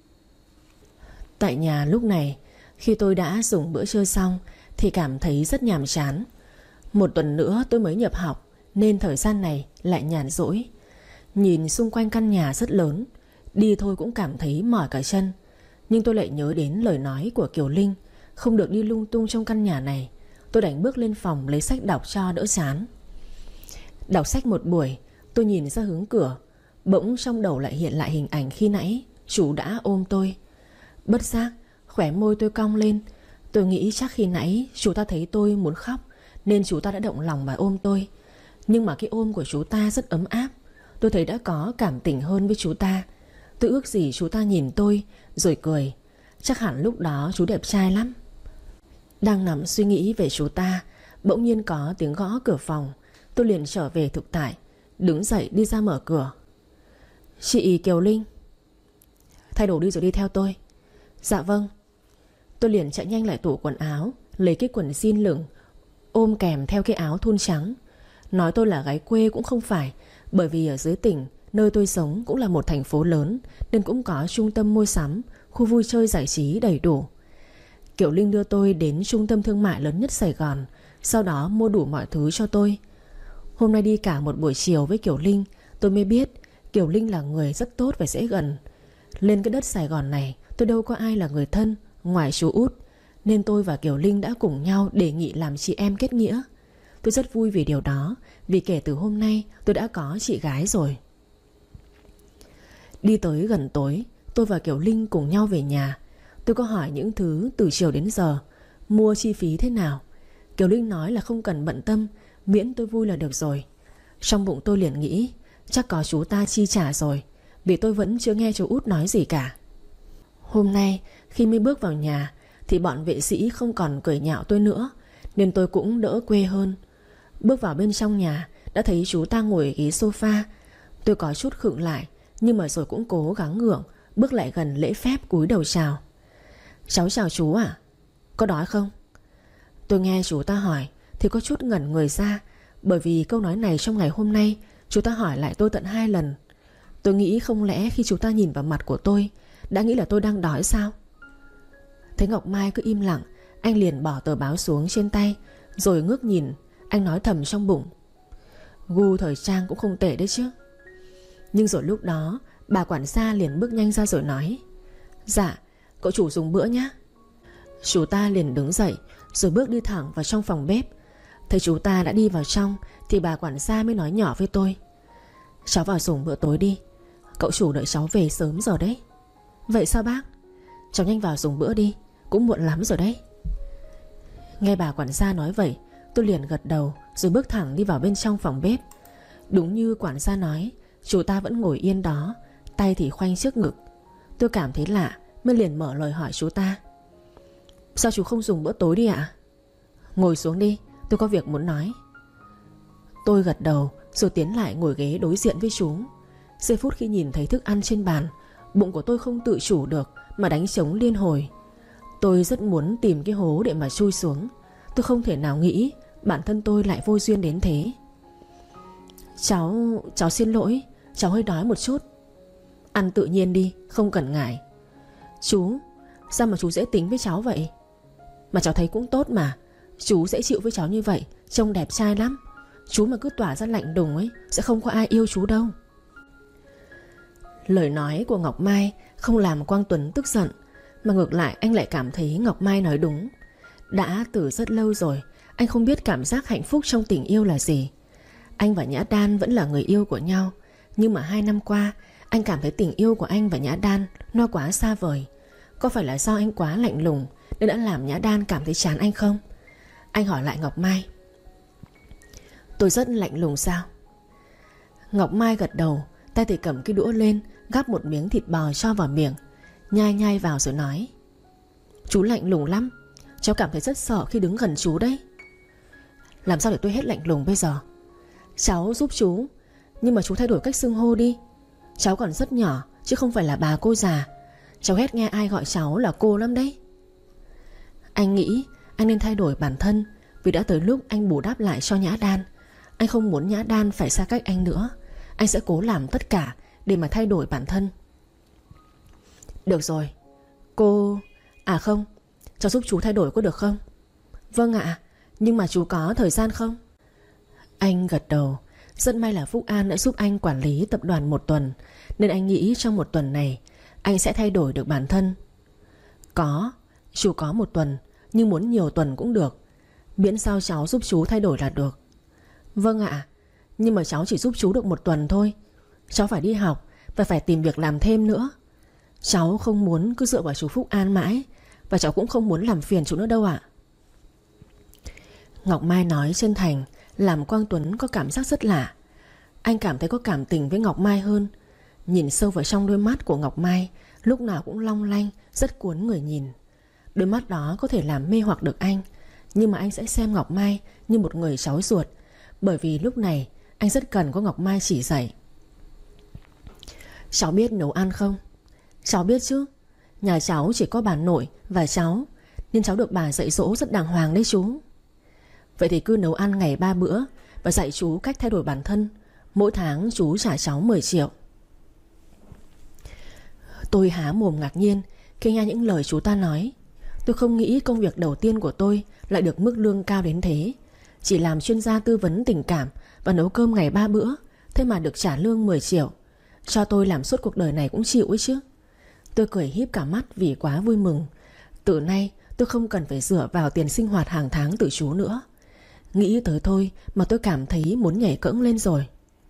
Tại nhà lúc này, khi tôi đã dùng bữa trưa xong thì cảm thấy rất nhàm chán. Một tuần nữa tôi mới nhập học, nên thời gian này lại nhàn rỗi. Nhìn xung quanh căn nhà rất lớn, đi thôi cũng cảm thấy mỏi cả chân. Nhưng tôi lại nhớ đến lời nói của Kiều Linh, không được đi lung tung trong căn nhà này. Tôi đành bước lên phòng lấy sách đọc cho đỡ chán. Đọc sách một buổi, tôi nhìn ra hướng cửa. Bỗng trong đầu lại hiện lại hình ảnh khi nãy chú đã ôm tôi. Bất giác khóe môi tôi cong lên. Tôi nghĩ chắc khi nãy chú ta thấy tôi muốn khóc nên chú ta đã động lòng mà ôm tôi. Nhưng mà cái ôm của chú ta rất ấm áp. Tôi thấy đã có cảm tình hơn với chú ta. Tôi ước gì chú ta nhìn tôi rồi cười. Chắc hẳn lúc đó chú đẹp trai lắm. Đang nằm suy nghĩ về chú ta, bỗng nhiên có tiếng gõ cửa phòng. Tôi liền trở về thực tại, đứng dậy đi ra mở cửa. Chị Kiều Linh. Thay đồ đi rồi đi theo tôi. Dạ vâng. Tôi liền chạy nhanh lại tủ quần áo, lấy cái quần jean lửng ôm kèm theo cái áo thun trắng. Nói tôi là gái quê cũng không phải, bởi vì ở dưới tỉnh, nơi tôi sống cũng là một thành phố lớn, nên cũng có trung tâm mua sắm, khu vui chơi giải trí đầy đủ. Kiều Linh đưa tôi đến trung tâm thương mại lớn nhất Sài Gòn, sau đó mua đủ mọi thứ cho tôi. Hôm nay đi cả một buổi chiều với Kiều Linh, tôi mới biết Kiều Linh là người rất tốt và dễ gần. Lên cái đất Sài Gòn này, tôi đâu có ai là người thân ngoài chú út, nên tôi và Kiều Linh đã cùng nhau đề nghị làm chị em kết nghĩa. Tôi rất vui vì điều đó, vì kể từ hôm nay tôi đã có chị gái rồi. Đi tới gần tối, tôi và Kiều Linh cùng nhau về nhà. Tôi có hỏi những thứ từ chiều đến giờ, mua chi phí thế nào. Kiều Linh nói là không cần bận tâm, miễn tôi vui là được rồi. Trong bụng tôi liền nghĩ chắc có chú ta chi trả rồi, vì tôi vẫn chưa nghe chú út nói gì cả. Hôm nay khi mới bước vào nhà thì bọn vệ sĩ không còn cười nhạo tôi nữa, nên tôi cũng đỡ quê hơn. Bước vào bên trong nhà đã thấy chú ta ngồi ghế sofa. Tôi có chút khựng lại, nhưng mà rồi cũng cố gắng ngượng, bước lại gần lễ phép cúi đầu chào. Cháu chào chú ạ. Có đói không? Tôi nghe chú ta hỏi thì có chút ngẩn người ra, bởi vì câu nói này trong ngày hôm nay chú ta hỏi lại tôi tận 2 lần. Tôi nghĩ không lẽ khi chú ta nhìn vào mặt của tôi đã nghĩ là tôi đang đói sao? Thấy Ngọc Mai cứ im lặng, anh liền bỏ tờ báo xuống trên tay, rồi ngước nhìn. Anh nói thầm trong bụng, gu thời trang cũng không tệ đấy chứ. Nhưng rồi lúc đó bà quản gia liền bước nhanh ra rồi nói, dạ, cậu chủ dùng bữa nhé. Chú ta liền đứng dậy rồi bước đi thẳng vào trong phòng bếp. Thấy chú ta đã đi vào trong thì bà quản gia mới nói nhỏ với tôi, cháu vào dùng bữa tối đi, cậu chủ đợi cháu về sớm rồi đấy. Vậy sao bác? Cháu nhanh vào dùng bữa đi, cũng muộn lắm rồi đấy. Nghe bà quản gia nói vậy, tôi liền gật đầu rồi bước thẳng đi vào bên trong phòng bếp. Đúng như quản gia nói, chú ta vẫn ngồi yên đó, tay thì khoanh trước ngực. Tôi cảm thấy lạ, mới liền mở lời hỏi chú ta, sao chú không dùng bữa tối đi ạ? Ngồi xuống đi, tôi có việc muốn nói. Tôi gật đầu rồi tiến lại ngồi ghế đối diện với chú. Giây phút khi nhìn thấy thức ăn trên bàn, bụng của tôi không tự chủ được mà đánh trống liên hồi. Tôi rất muốn tìm cái hố để mà chui xuống. Tôi không thể nào nghĩ bản thân tôi lại vô duyên đến thế. Cháu xin lỗi, cháu hơi đói một chút. Ăn tự nhiên đi, không cần ngại. Chú, sao mà chú dễ tính với cháu vậy? Mà cháu thấy cũng tốt mà. Chú dễ chịu với cháu như vậy, trông đẹp trai lắm. Chú mà cứ tỏa ra lạnh lùng ấy, sẽ không có ai yêu chú đâu. Lời nói của Ngọc Mai không làm Quang Tuấn tức giận, mà ngược lại anh lại cảm thấy Ngọc Mai nói đúng. Đã từ rất lâu rồi anh không biết cảm giác hạnh phúc trong tình yêu là gì. Anh và Nhã Đan vẫn là người yêu của nhau, nhưng mà 2 năm qua anh cảm thấy tình yêu của anh và Nhã Đan nó quá xa vời. Có phải là do anh quá lạnh lùng nên đã làm Nhã Đan cảm thấy chán anh không? Anh hỏi lại Ngọc Mai. Tôi rất lạnh lùng sao? Ngọc Mai gật đầu, tay thì cầm cái đũa lên, gắp một miếng thịt bò cho vào miệng, nhai nhai vào rồi nói. Chú lạnh lùng lắm. Cháu cảm thấy rất sợ khi đứng gần chú đấy. Làm sao để tôi hết lạnh lùng bây giờ? Cháu giúp chú, nhưng mà chú thay đổi cách xưng hô đi. Cháu còn rất nhỏ, chứ không phải là bà cô già. Cháu ghét nghe ai gọi cháu là cô lắm đấy. Anh nghĩ anh nên thay đổi bản thân, vì đã tới lúc anh bù đắp lại cho Nhã Đan. Anh không muốn Nhã Đan phải xa cách anh nữa. Anh sẽ cố làm tất cả để mà thay đổi bản thân. Được rồi, cô... À không, cháu giúp chú thay đổi có được không? Vâng ạ, nhưng mà chú có thời gian không? Anh gật đầu. Rất may là Phúc An đã giúp anh quản lý tập đoàn 1 tuần, nên anh nghĩ trong 1 tuần này anh sẽ thay đổi được bản thân. Chú có 1 tuần, nhưng muốn nhiều tuần cũng được. Miễn sao cháu giúp chú thay đổi là được. Vâng ạ, nhưng mà cháu chỉ giúp chú được 1 tuần thôi. Cháu phải đi học và phải tìm việc làm thêm nữa. Cháu không muốn cứ dựa vào chú Phúc An mãi, và cháu cũng không muốn làm phiền chú nữa đâu ạ. Ngọc Mai nói chân thành làm Quang Tuấn có cảm giác rất lạ. Anh cảm thấy có cảm tình với Ngọc Mai hơn. Nhìn sâu vào trong đôi mắt của Ngọc Mai, lúc nào cũng long lanh, rất cuốn người nhìn. Đôi mắt đó có thể làm mê hoặc được anh, nhưng mà anh sẽ xem Ngọc Mai như một người cháu ruột, bởi vì lúc này anh rất cần có Ngọc Mai chỉ dạy. Cháu biết nấu ăn không? Cháu biết chứ. Nhà cháu chỉ có bà nội và cháu, nên cháu được bà dạy dỗ rất đàng hoàng đấy chú. Vậy thì cứ nấu ăn ngày 3 bữa và dạy chú cách thay đổi bản thân. Mỗi tháng chú trả cháu 10 triệu. Tôi há mồm ngạc nhiên khi nghe những lời chú ta nói. Tôi không nghĩ công việc đầu tiên của tôi lại được mức lương cao đến thế. Chỉ làm chuyên gia tư vấn tình cảm và nấu cơm ngày 3 bữa, thế mà được trả lương 10 triệu. Cho tôi làm suốt cuộc đời này cũng chịu ấy chứ. Tôi cười híp cả mắt vì quá vui mừng. Từ nay tôi không cần phải dựa vào tiền sinh hoạt hàng tháng từ chú nữa. Nghĩ tới thôi mà tôi cảm thấy muốn nhảy cẫng lên rồi.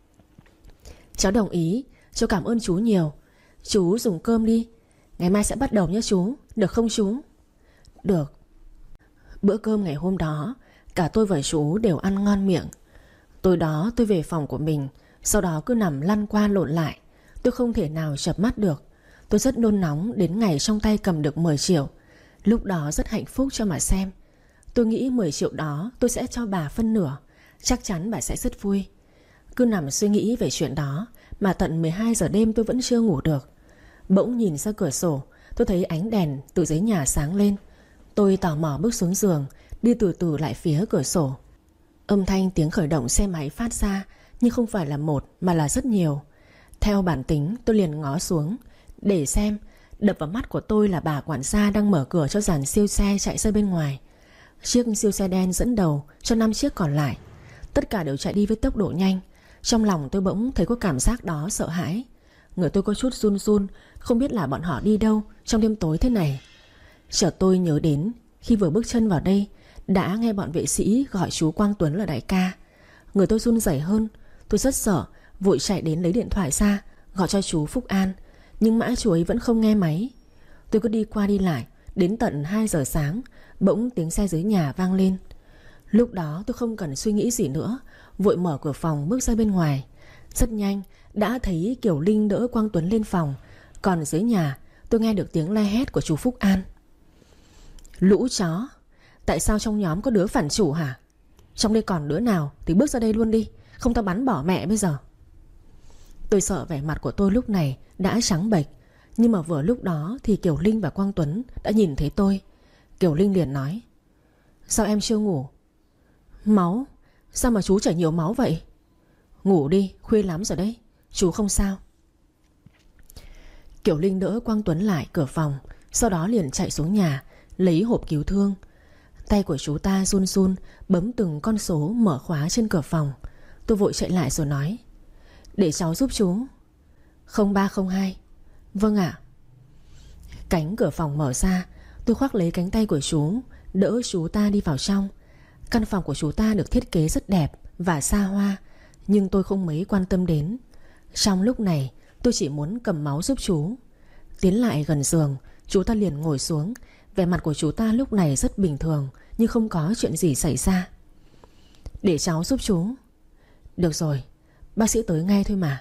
Cháu đồng ý. Cháu cảm ơn chú nhiều. Chú dùng cơm đi. Ngày mai sẽ bắt đầu nhé chú. Được không chú? Được. Bữa cơm ngày hôm đó cả tôi và chú đều ăn ngon miệng. Tối đó tôi về phòng của mình, sau đó cứ nằm lăn qua lộn lại. Tôi không thể nào chợp mắt được. Tôi rất nôn nóng đến ngày trong tay cầm được 10 triệu. Lúc đó rất hạnh phúc cho mà xem. Tôi nghĩ 10 triệu đó tôi sẽ cho bà phân nửa. Chắc chắn bà sẽ rất vui. Cứ nằm suy nghĩ về chuyện đó mà tận 12 giờ đêm tôi vẫn chưa ngủ được. Bỗng nhìn ra cửa sổ, tôi thấy ánh đèn từ dưới nhà sáng lên. Tôi tò mò bước xuống giường, đi từ từ lại phía cửa sổ. Âm thanh tiếng khởi động xe máy phát ra, nhưng không phải là một mà là rất nhiều. Theo bản tính tôi liền ngó xuống để xem. Đập vào mắt của tôi là bà quản gia đang mở cửa cho dàn siêu xe chạy ra bên ngoài. Chiếc siêu xe đen dẫn đầu cho 5 chiếc còn lại. Tất cả đều chạy đi với tốc độ nhanh. Trong lòng tôi bỗng thấy có cảm giác đó sợ hãi. Người tôi có chút run run, không biết là bọn họ đi đâu trong đêm tối thế này. Chợt tôi nhớ đến khi vừa bước chân vào đây đã nghe bọn vệ sĩ gọi chú Quang Tuấn là đại ca. Người tôi run rẩy hơn. Tôi rất sợ, vội chạy đến lấy điện thoại ra gọi cho chú Phúc An, nhưng mãi chú ấy vẫn không nghe máy. Tôi cứ đi qua đi lại đến tận 2 giờ sáng, bỗng tiếng xe dưới nhà vang lên. Lúc đó tôi không cần suy nghĩ gì nữa, vội mở cửa phòng bước ra bên ngoài. Rất nhanh đã thấy Kiều Linh đỡ Quang Tuấn lên phòng. Còn dưới nhà tôi nghe được tiếng la hét của chú Phúc An. Lũ chó, tại sao trong nhóm có đứa phản chủ hả? Trong đây còn đứa nào thì bước ra đây luôn đi, không tao bắn bỏ mẹ bây giờ. Tôi sợ vẻ mặt của tôi lúc này đã trắng bệch. Nhưng mà vừa lúc đó thì Kiều Linh và Quang Tuấn đã nhìn thấy tôi. Kiều Linh liền nói: Sao em chưa ngủ? Máu? Sao mà chú chảy nhiều máu vậy? Ngủ đi, khuya lắm rồi đấy, chú không sao. Kiều Linh đỡ Quang Tuấn lại cửa phòng, Sau đó liền chạy xuống nhà lấy hộp cứu thương. Tay của chú ta run run bấm từng con số mở khóa trên cửa phòng. Tôi vội chạy lại rồi nói: Để cháu giúp chú. 0302. Vâng ạ. Cánh cửa phòng mở ra. Tôi khoác lấy cánh tay của chú, đỡ chú ta đi vào trong. Căn phòng của chú ta được thiết kế rất đẹp và xa hoa, nhưng tôi không mấy quan tâm đến. Trong lúc này tôi chỉ muốn cầm máu giúp chú. Tiến lại gần giường, chú ta liền ngồi xuống. Vẻ mặt của chú ta lúc này rất bình thường, như không có chuyện gì xảy ra. Để cháu giúp chú. Được rồi, bác sĩ tới ngay thôi mà.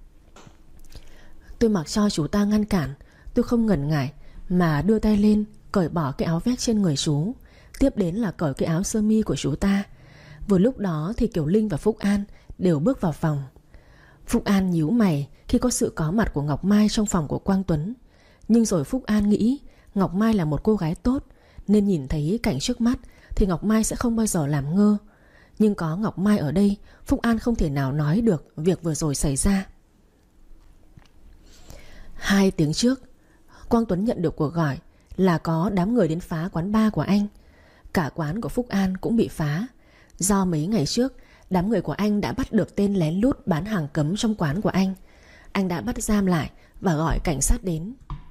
Tôi mặc cho chú ta ngăn cản. Tôi không ngần ngại mà đưa tay lên cởi bỏ cái áo vest trên người chú. Tiếp đến là cởi cái áo sơ mi của chú ta. Vừa lúc đó thì Kiều Linh và Phúc An đều bước vào phòng. Phúc An nhíu mày khi có sự có mặt của Ngọc Mai trong phòng của Quang Tuấn. Nhưng rồi Phúc An nghĩ Ngọc Mai là một cô gái tốt, nên nhìn thấy cảnh trước mắt thì Ngọc Mai sẽ không bao giờ làm ngơ. Nhưng có Ngọc Mai ở đây, Phúc An không thể nào nói được việc vừa rồi xảy ra. 2 tiếng trước, Quang Tuấn nhận được cuộc gọi là có đám người đến phá quán bar của anh. Cả quán của Phúc An cũng bị phá. Do mấy ngày trước đám người của anh đã bắt được tên lén lút bán hàng cấm trong quán của anh. Anh đã bắt giam lại và gọi cảnh sát đến.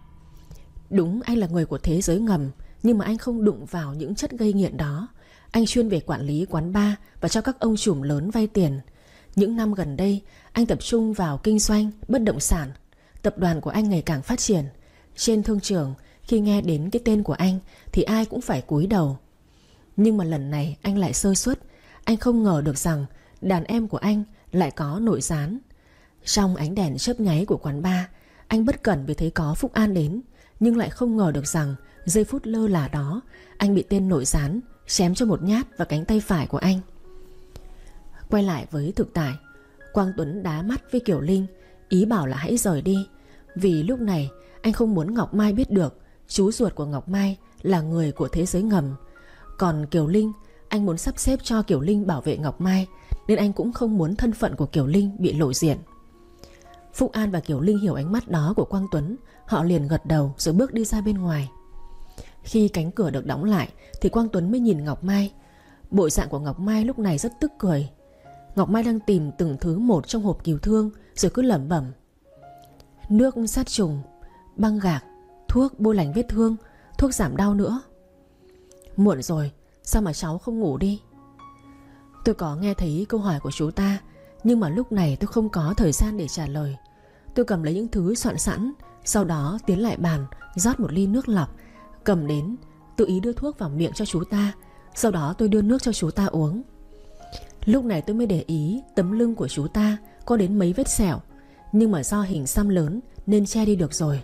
Đúng, anh là người của thế giới ngầm, nhưng mà anh không đụng vào những chất gây nghiện đó. Anh chuyên về quản lý quán bar và cho các ông trùm lớn vay tiền. Những năm gần đây anh tập trung vào kinh doanh bất động sản. Tập đoàn của anh ngày càng phát triển. Trên thương trường, khi nghe đến cái tên của anh thì ai cũng phải cúi đầu. Nhưng mà lần này anh lại sơ suất. Anh không ngờ được rằng đàn em của anh lại có nội gián. Trong ánh đèn chớp nháy của quán bar, anh bất cẩn vì thấy có Phúc An đến, nhưng lại không ngờ được rằng giây phút lơ là đó anh bị tên nội gián chém cho một nhát vào cánh tay phải của anh. Quay lại với thực tại, Quang Tuấn đá mắt với Kiều Linh, ý bảo là hãy rời đi. Vì lúc này anh không muốn Ngọc Mai biết được chú ruột của Ngọc Mai là người của thế giới ngầm. Còn Kiều Linh, anh muốn sắp xếp cho Kiều Linh bảo vệ Ngọc Mai, nên anh cũng không muốn thân phận của Kiều Linh bị lộ diện. Phúc An và Kiều Linh hiểu ánh mắt đó của Quang Tuấn. Họ liền gật đầu rồi bước đi ra bên ngoài. Khi cánh cửa được đóng lại thì Quang Tuấn mới nhìn Ngọc Mai. Bộ dạng của Ngọc Mai lúc này rất tức cười. Ngọc Mai đang tìm từng thứ một trong hộp cứu thương, rồi cứ lẩm bẩm: nước sát trùng, băng gạc, thuốc bôi lành vết thương, thuốc giảm đau nữa. Muộn rồi, sao mà cháu không ngủ đi? Tôi có nghe thấy câu hỏi của chú ta, nhưng mà lúc này tôi không có thời gian để trả lời. Tôi cầm lấy những thứ soạn sẵn, sau đó tiến lại bàn rót một ly nước lọc, cầm đến, tự ý đưa thuốc vào miệng cho chú ta. Sau đó tôi đưa nước cho chú ta uống. Lúc này tôi mới để ý tấm lưng của chú ta có đến mấy vết sẹo, nhưng mà do hình xăm lớn nên che đi được rồi.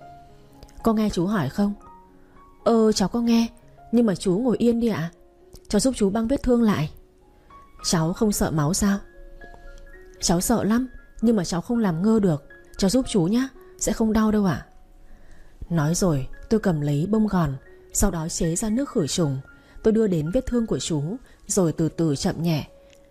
Có nghe chú hỏi không? Cháu có nghe, nhưng mà chú ngồi yên đi ạ. Cháu giúp chú băng vết thương lại. Cháu không sợ máu sao? Cháu sợ lắm, nhưng mà cháu không làm ngơ được. Cháu giúp chú nhé, sẽ không đau đâu ạ. Nói rồi tôi cầm lấy bông gòn, sau đó chế ra nước khử trùng. Tôi đưa đến vết thương của chú, rồi từ từ chậm nhẹ.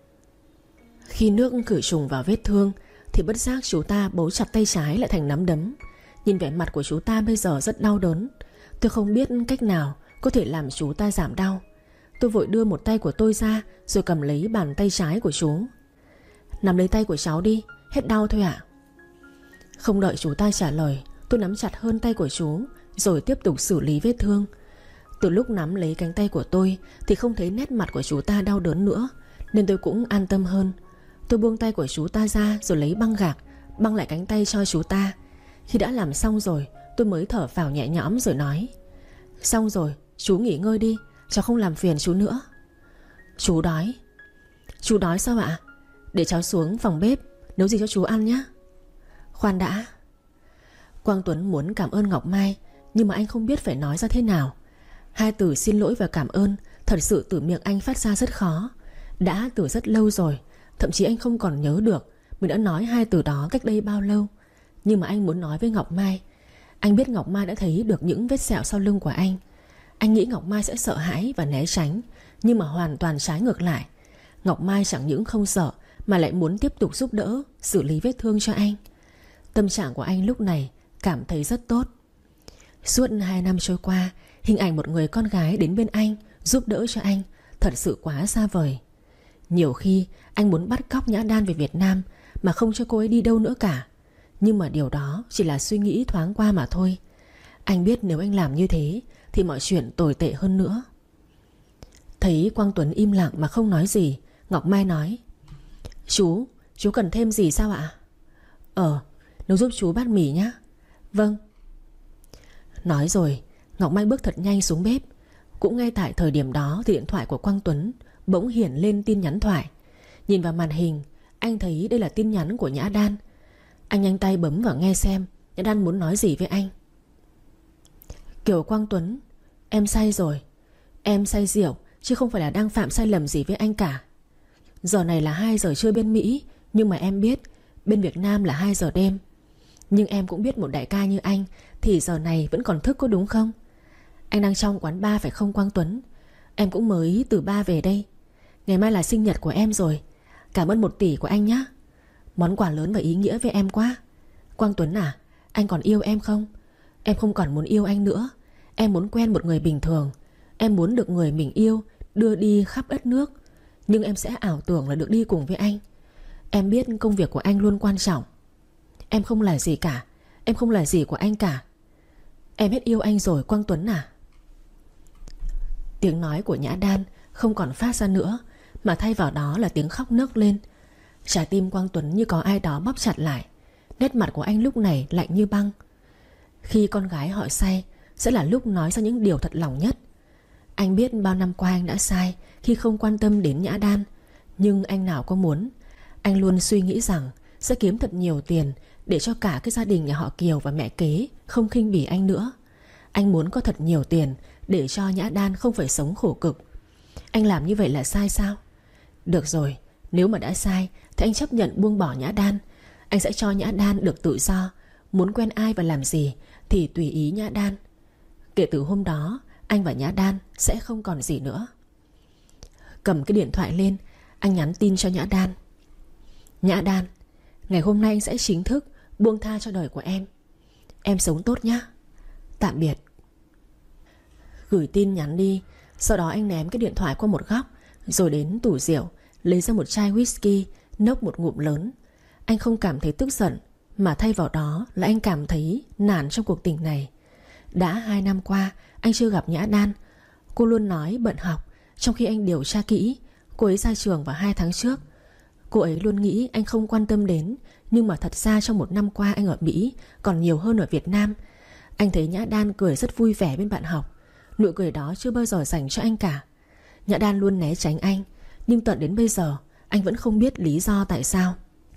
Khi nước khử trùng vào vết thương thì bất giác chú ta bấu chặt tay trái lại thành nắm đấm. Nhìn vẻ mặt của chú ta bây giờ rất đau đớn. Tôi không biết cách nào có thể làm chú ta giảm đau. Tôi vội đưa một tay của tôi ra, rồi cầm lấy bàn tay trái của chú. Nắm lấy tay của cháu đi, hết đau thôi ạ. Không đợi chú ta trả lời, tôi nắm chặt hơn tay của chú, rồi tiếp tục xử lý vết thương. Từ lúc nắm lấy cánh tay của tôi thì không thấy nét mặt của chú ta đau đớn nữa, nên tôi cũng an tâm hơn. Tôi buông tay của chú ta ra rồi lấy băng gạc băng lại cánh tay cho chú ta. Khi đã làm xong rồi, tôi mới thở phào nhẹ nhõm rồi nói: xong rồi, chú nghỉ ngơi đi, cháu không làm phiền chú nữa. Chú đói. Chú đói sao ạ? Để cháu xuống phòng bếp nấu gì cho chú ăn nhé. Khoan đã. Quang Tuấn muốn cảm ơn Ngọc Mai, nhưng mà anh không biết phải nói ra thế nào. Hai từ xin lỗi và cảm ơn thật sự từ miệng anh phát ra rất khó. Đã từ rất lâu rồi, thậm chí anh không còn nhớ được mình đã nói hai từ đó cách đây bao lâu. Nhưng mà anh muốn nói với Ngọc Mai. Anh biết Ngọc Mai đã thấy được những vết sẹo sau lưng của anh. Anh nghĩ Ngọc Mai sẽ sợ hãi và né tránh, nhưng mà hoàn toàn trái ngược lại. Ngọc Mai chẳng những không sợ mà lại muốn tiếp tục giúp đỡ, xử lý vết thương cho anh. Tâm trạng của anh lúc này cảm thấy rất tốt. Suốt 2 năm trôi qua, hình ảnh một người con gái đến bên anh, giúp đỡ cho anh, thật sự quá xa vời. Nhiều khi anh muốn bắt cóc Nhã Đan về Việt Nam mà không cho cô ấy đi đâu nữa cả. Nhưng mà điều đó chỉ là suy nghĩ thoáng qua mà thôi. Anh biết nếu anh làm như thế thì mọi chuyện tồi tệ hơn nữa. Thấy Quang Tuấn im lặng mà không nói gì, Ngọc Mai nói: Chú cần thêm gì sao ạ? Nấu giúp chú bát mì nhé. Vâng. Nói rồi Ngọc Mai bước thật nhanh xuống bếp. Cũng ngay tại thời điểm đó thì điện thoại của Quang Tuấn bỗng hiển lên tin nhắn thoại. Nhìn vào màn hình, anh thấy đây là tin nhắn của Nhã Đan. Anh nhanh tay bấm vào nghe xem Nhã Đan muốn nói gì với anh. Kiểu Quang Tuấn, em say rồi. Em say rượu chứ không phải là đang phạm sai lầm gì với anh cả. Giờ này là 2 giờ trưa bên Mỹ, nhưng mà em biết bên Việt Nam là 2 giờ đêm. Nhưng em cũng biết một đại ca như anh thì giờ này vẫn còn thức có đúng không? Anh đang trong quán bar phải không Quang Tuấn? Em cũng mới từ bar về đây. Ngày mai là sinh nhật của em rồi. Cảm ơn 1 tỷ của anh nhé. Món quà lớn và ý nghĩa với em quá. Quang Tuấn à, anh còn yêu em không? Em không còn muốn yêu anh nữa. Em muốn quen một người bình thường. Em muốn được người mình yêu đưa đi khắp đất nước. Nhưng em sẽ ảo tưởng là được đi cùng với anh. Em biết công việc của anh luôn quan trọng. Em không là gì cả. Em không là gì của anh cả. Em hết yêu anh rồi Quang Tuấn à. Tiếng nói của Nhã Đan không còn phát ra nữa, mà thay vào đó là tiếng khóc nấc lên. Trái tim Quang Tuấn như có ai đó bóp chặt lại. Nét mặt của anh lúc này lạnh như băng. Khi con gái họ say sẽ là lúc nói ra những điều thật lòng nhất. Anh biết bao năm qua anh đã sai khi không quan tâm đến Nhã Đan. Nhưng anh nào có muốn. Anh luôn suy nghĩ rằng sẽ kiếm thật nhiều tiền để cho cả cái gia đình nhà họ Kiều và mẹ kế không khinh bỉ anh nữa. Anh muốn có thật nhiều tiền để cho Nhã Đan không phải sống khổ cực. Anh làm như vậy là sai sao? Được rồi, nếu mà đã sai thì anh chấp nhận buông bỏ Nhã Đan. Anh sẽ cho Nhã Đan được tự do. Muốn quen ai và làm gì thì tùy ý Nhã Đan. Kể từ hôm đó anh và Nhã Đan sẽ không còn gì nữa. Cầm cái điện thoại lên, anh nhắn tin cho Nhã Đan: Nhã Đan, ngày hôm nay anh sẽ chính thức buông tha cho đời của em. Em sống tốt nhé. Tạm biệt. Gửi tin nhắn đi. Sau đó anh ném cái điện thoại qua một góc, rồi đến tủ rượu lấy ra một chai whisky, nốc một ngụm lớn. Anh không cảm thấy tức giận, mà thay vào đó là anh cảm thấy nản trong cuộc tình này. Đã 2 năm qua anh chưa gặp Nhã Đan. Cô luôn nói bận học, trong khi anh điều tra kỹ cô ấy ra trường vào 2 tháng trước. Cô ấy luôn nghĩ anh không quan tâm đến, nhưng mà thật ra trong 1 năm qua anh ở Mỹ còn nhiều hơn ở Việt Nam. Anh thấy Nhã Đan cười rất vui vẻ bên bạn học. Nụ cười đó chưa bao giờ dành cho anh cả. Nhã Đan luôn né tránh anh, nhưng tận đến bây giờ anh vẫn không biết lý do tại sao.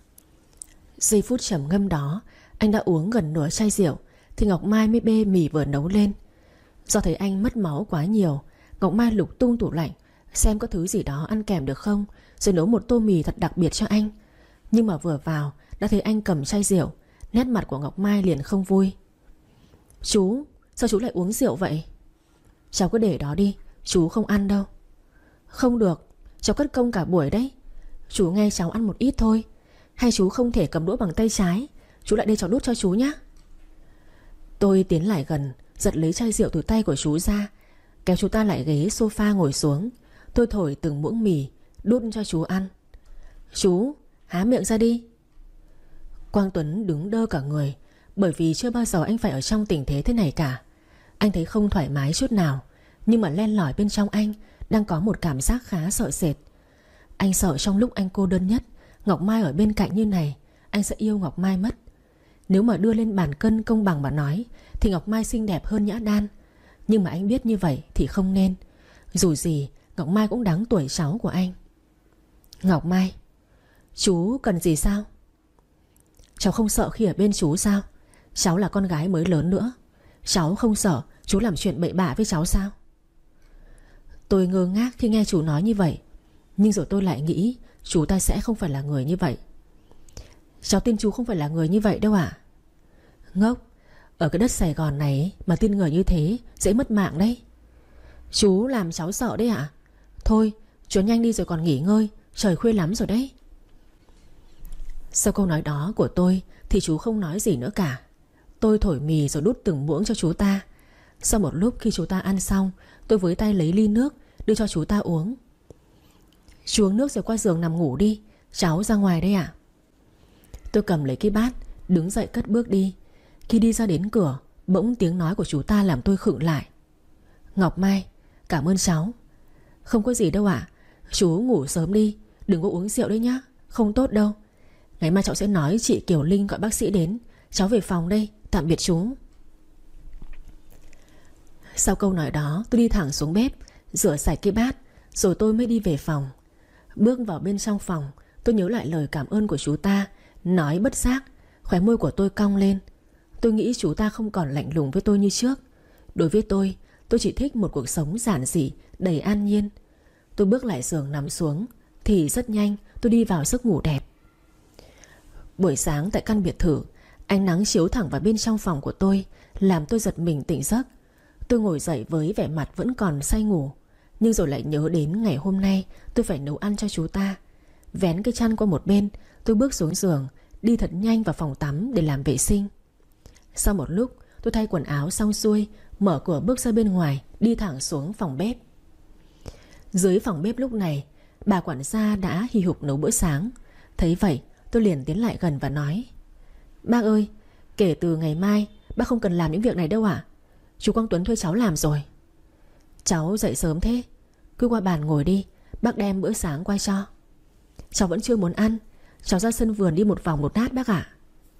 Giây phút trầm ngâm đó, anh đã uống gần nửa chai rượu thì Ngọc Mai mới bê mì vừa nấu lên. Do thấy anh mất máu quá nhiều, Ngọc Mai lục tung tủ lạnh xem có thứ gì đó ăn kèm được không, rồi nấu một tô mì thật đặc biệt cho anh. Nhưng mà vừa vào đã thấy anh cầm chai rượu. Nét mặt của Ngọc Mai liền không vui. Chú, sao chú lại uống rượu vậy? Cháu cứ để đó đi, chú không ăn đâu. Không được, cháu cất công cả buổi đấy. Chú nghe cháu ăn một ít thôi. Hay chú không thể cầm đũa bằng tay trái? Chú lại đây cháu đút cho chú nhé. Tôi tiến lại gần, giật lấy chai rượu từ tay của chú ra, kéo chú ta lại ghế sofa ngồi xuống. Tôi thổi từng muỗng mì, đút cho chú ăn. Chú, há miệng ra đi. Quang Tuấn đứng đơ cả người, bởi vì chưa bao giờ anh phải ở trong tình thế thế này cả. Anh thấy không thoải mái chút nào, nhưng mà len lỏi bên trong anh đang có một cảm giác khá sợ sệt. Anh sợ trong lúc anh cô đơn nhất, Ngọc Mai ở bên cạnh như này, anh sẽ yêu Ngọc Mai mất. Nếu mà đưa lên bàn cân công bằng mà nói thì Ngọc Mai xinh đẹp hơn Nhã Đan. Nhưng mà anh biết như vậy thì không nên. Dù gì Ngọc Mai cũng đáng tuổi cháu của anh. Ngọc Mai, chú cần gì sao? Cháu không sợ khi ở bên chú sao? Cháu là con gái mới lớn nữa. Cháu không sợ chú làm chuyện bậy bạ với cháu sao? Tôi ngơ ngác khi nghe chú nói như vậy, nhưng rồi tôi lại nghĩ chú ta sẽ không phải là người như vậy. Cháu tin chú không phải là người như vậy đâu ạ. Ngốc, ở cái đất Sài Gòn này mà tin người như thế dễ mất mạng đấy. Chú làm cháu sợ đấy ạ. Thôi chú nhanh đi rồi còn nghỉ ngơi, trời khuya lắm rồi đấy. Sau câu nói đó của tôi thì chú không nói gì nữa cả. Tôi thổi mì rồi đút từng muỗng cho chú ta. Sau một lúc khi chú ta ăn xong, tôi với tay lấy ly nước đưa cho chú ta uống. Chú uống nước rồi qua giường nằm ngủ đi, cháu ra ngoài đây ạ. Tôi cầm lấy cái bát, đứng dậy cất bước đi. Khi đi ra đến cửa, bỗng tiếng nói của chú ta làm tôi khựng lại. Ngọc Mai, cảm ơn cháu. Không có gì đâu ạ. Chú ngủ sớm đi, đừng có uống rượu đấy nhá, không tốt đâu. Ngày mai cháu sẽ nói chị Kiều Linh gọi bác sĩ đến. Cháu về phòng đây, tạm biệt chú. Sau câu nói đó, tôi đi thẳng xuống bếp, rửa sạch cái bát, rồi tôi mới đi về phòng. Bước vào bên trong phòng, tôi nhớ lại lời cảm ơn của chú ta, nói bất giác, khóe môi của tôi cong lên. Tôi nghĩ chú ta không còn lạnh lùng với tôi như trước. Đối với tôi chỉ thích một cuộc sống giản dị, đầy an nhiên. Tôi bước lại giường nằm xuống, thì rất nhanh tôi đi vào giấc ngủ đẹp. Buổi sáng tại căn biệt thự, ánh nắng chiếu thẳng vào bên trong phòng của tôi, làm tôi giật mình tỉnh giấc. Tôi ngồi dậy với vẻ mặt vẫn còn say ngủ, nhưng rồi lại nhớ đến ngày hôm nay tôi phải nấu ăn cho chú ta. Vén cái chăn qua một bên, tôi bước xuống giường, đi thật nhanh vào phòng tắm để làm vệ sinh. Sau một lúc, tôi thay quần áo xong xuôi, mở cửa bước ra bên ngoài, đi thẳng xuống phòng bếp. Dưới phòng bếp lúc này, bà quản gia đã hì hục nấu bữa sáng. Thấy vậy, tôi liền tiến lại gần và nói: Bác ơi, kể từ ngày mai bác không cần làm những việc này đâu ạ. Chú Quang Tuấn thuê cháu làm rồi. Cháu dậy sớm thế, cứ qua bàn ngồi đi, bác đem bữa sáng qua cho. Cháu vẫn chưa muốn ăn, cháu ra sân vườn đi một vòng một lát bác ạ.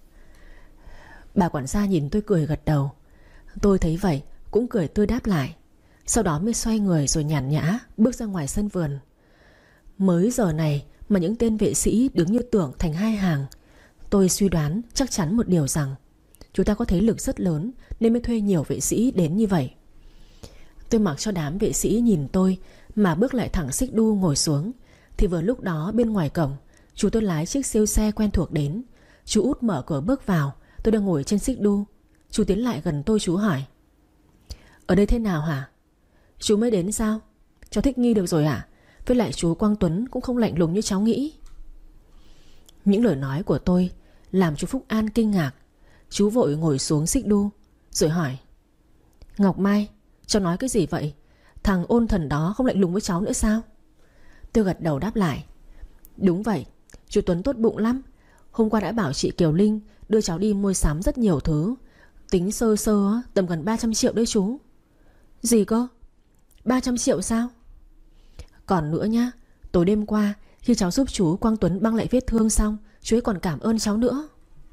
Bà quản gia nhìn tôi cười gật đầu. Tôi thấy vậy cũng cười tươi đáp lại. Sau đó mới xoay người rồi nhàn nhã bước ra ngoài sân vườn. Mới giờ này mà những tên vệ sĩ đứng như tưởng thành hai hàng. Tôi suy đoán chắc chắn một điều rằng chúng ta có thế lực rất lớn nên mới thuê nhiều vệ sĩ đến như vậy. Tôi mặc cho đám vệ sĩ nhìn tôi mà bước lại thẳng xích đu ngồi xuống. Thì vừa lúc đó bên ngoài cổng, chú tôi lái chiếc siêu xe quen thuộc đến. Chú Út mở cửa bước vào. Tôi đang ngồi trên xích đu. Chú tiến lại gần tôi, chú hỏi: Ở đây thế nào hả? Chú mới đến sao? Cháu thích nghi được rồi à? Với lại chú Quang Tuấn cũng không lạnh lùng như cháu nghĩ. Những lời nói của tôi làm chú Phúc An kinh ngạc. Chú vội ngồi xuống xích đu rồi hỏi: Ngọc Mai, cháu nói cái gì vậy? Thằng ôn thần đó không lạnh lùng với cháu nữa sao? Tôi gật đầu đáp lại: Đúng vậy, chú Tuấn tốt bụng lắm. Hôm qua đã bảo chị Kiều Linh đưa cháu đi mua sắm rất nhiều thứ. Tính sơ sơ tầm gần 300 triệu đấy chú. Gì cơ? 300 triệu sao? Còn nữa nhá, tối đêm qua khi cháu giúp chú Quang Tuấn băng lại vết thương xong, chú ấy còn cảm ơn cháu nữa.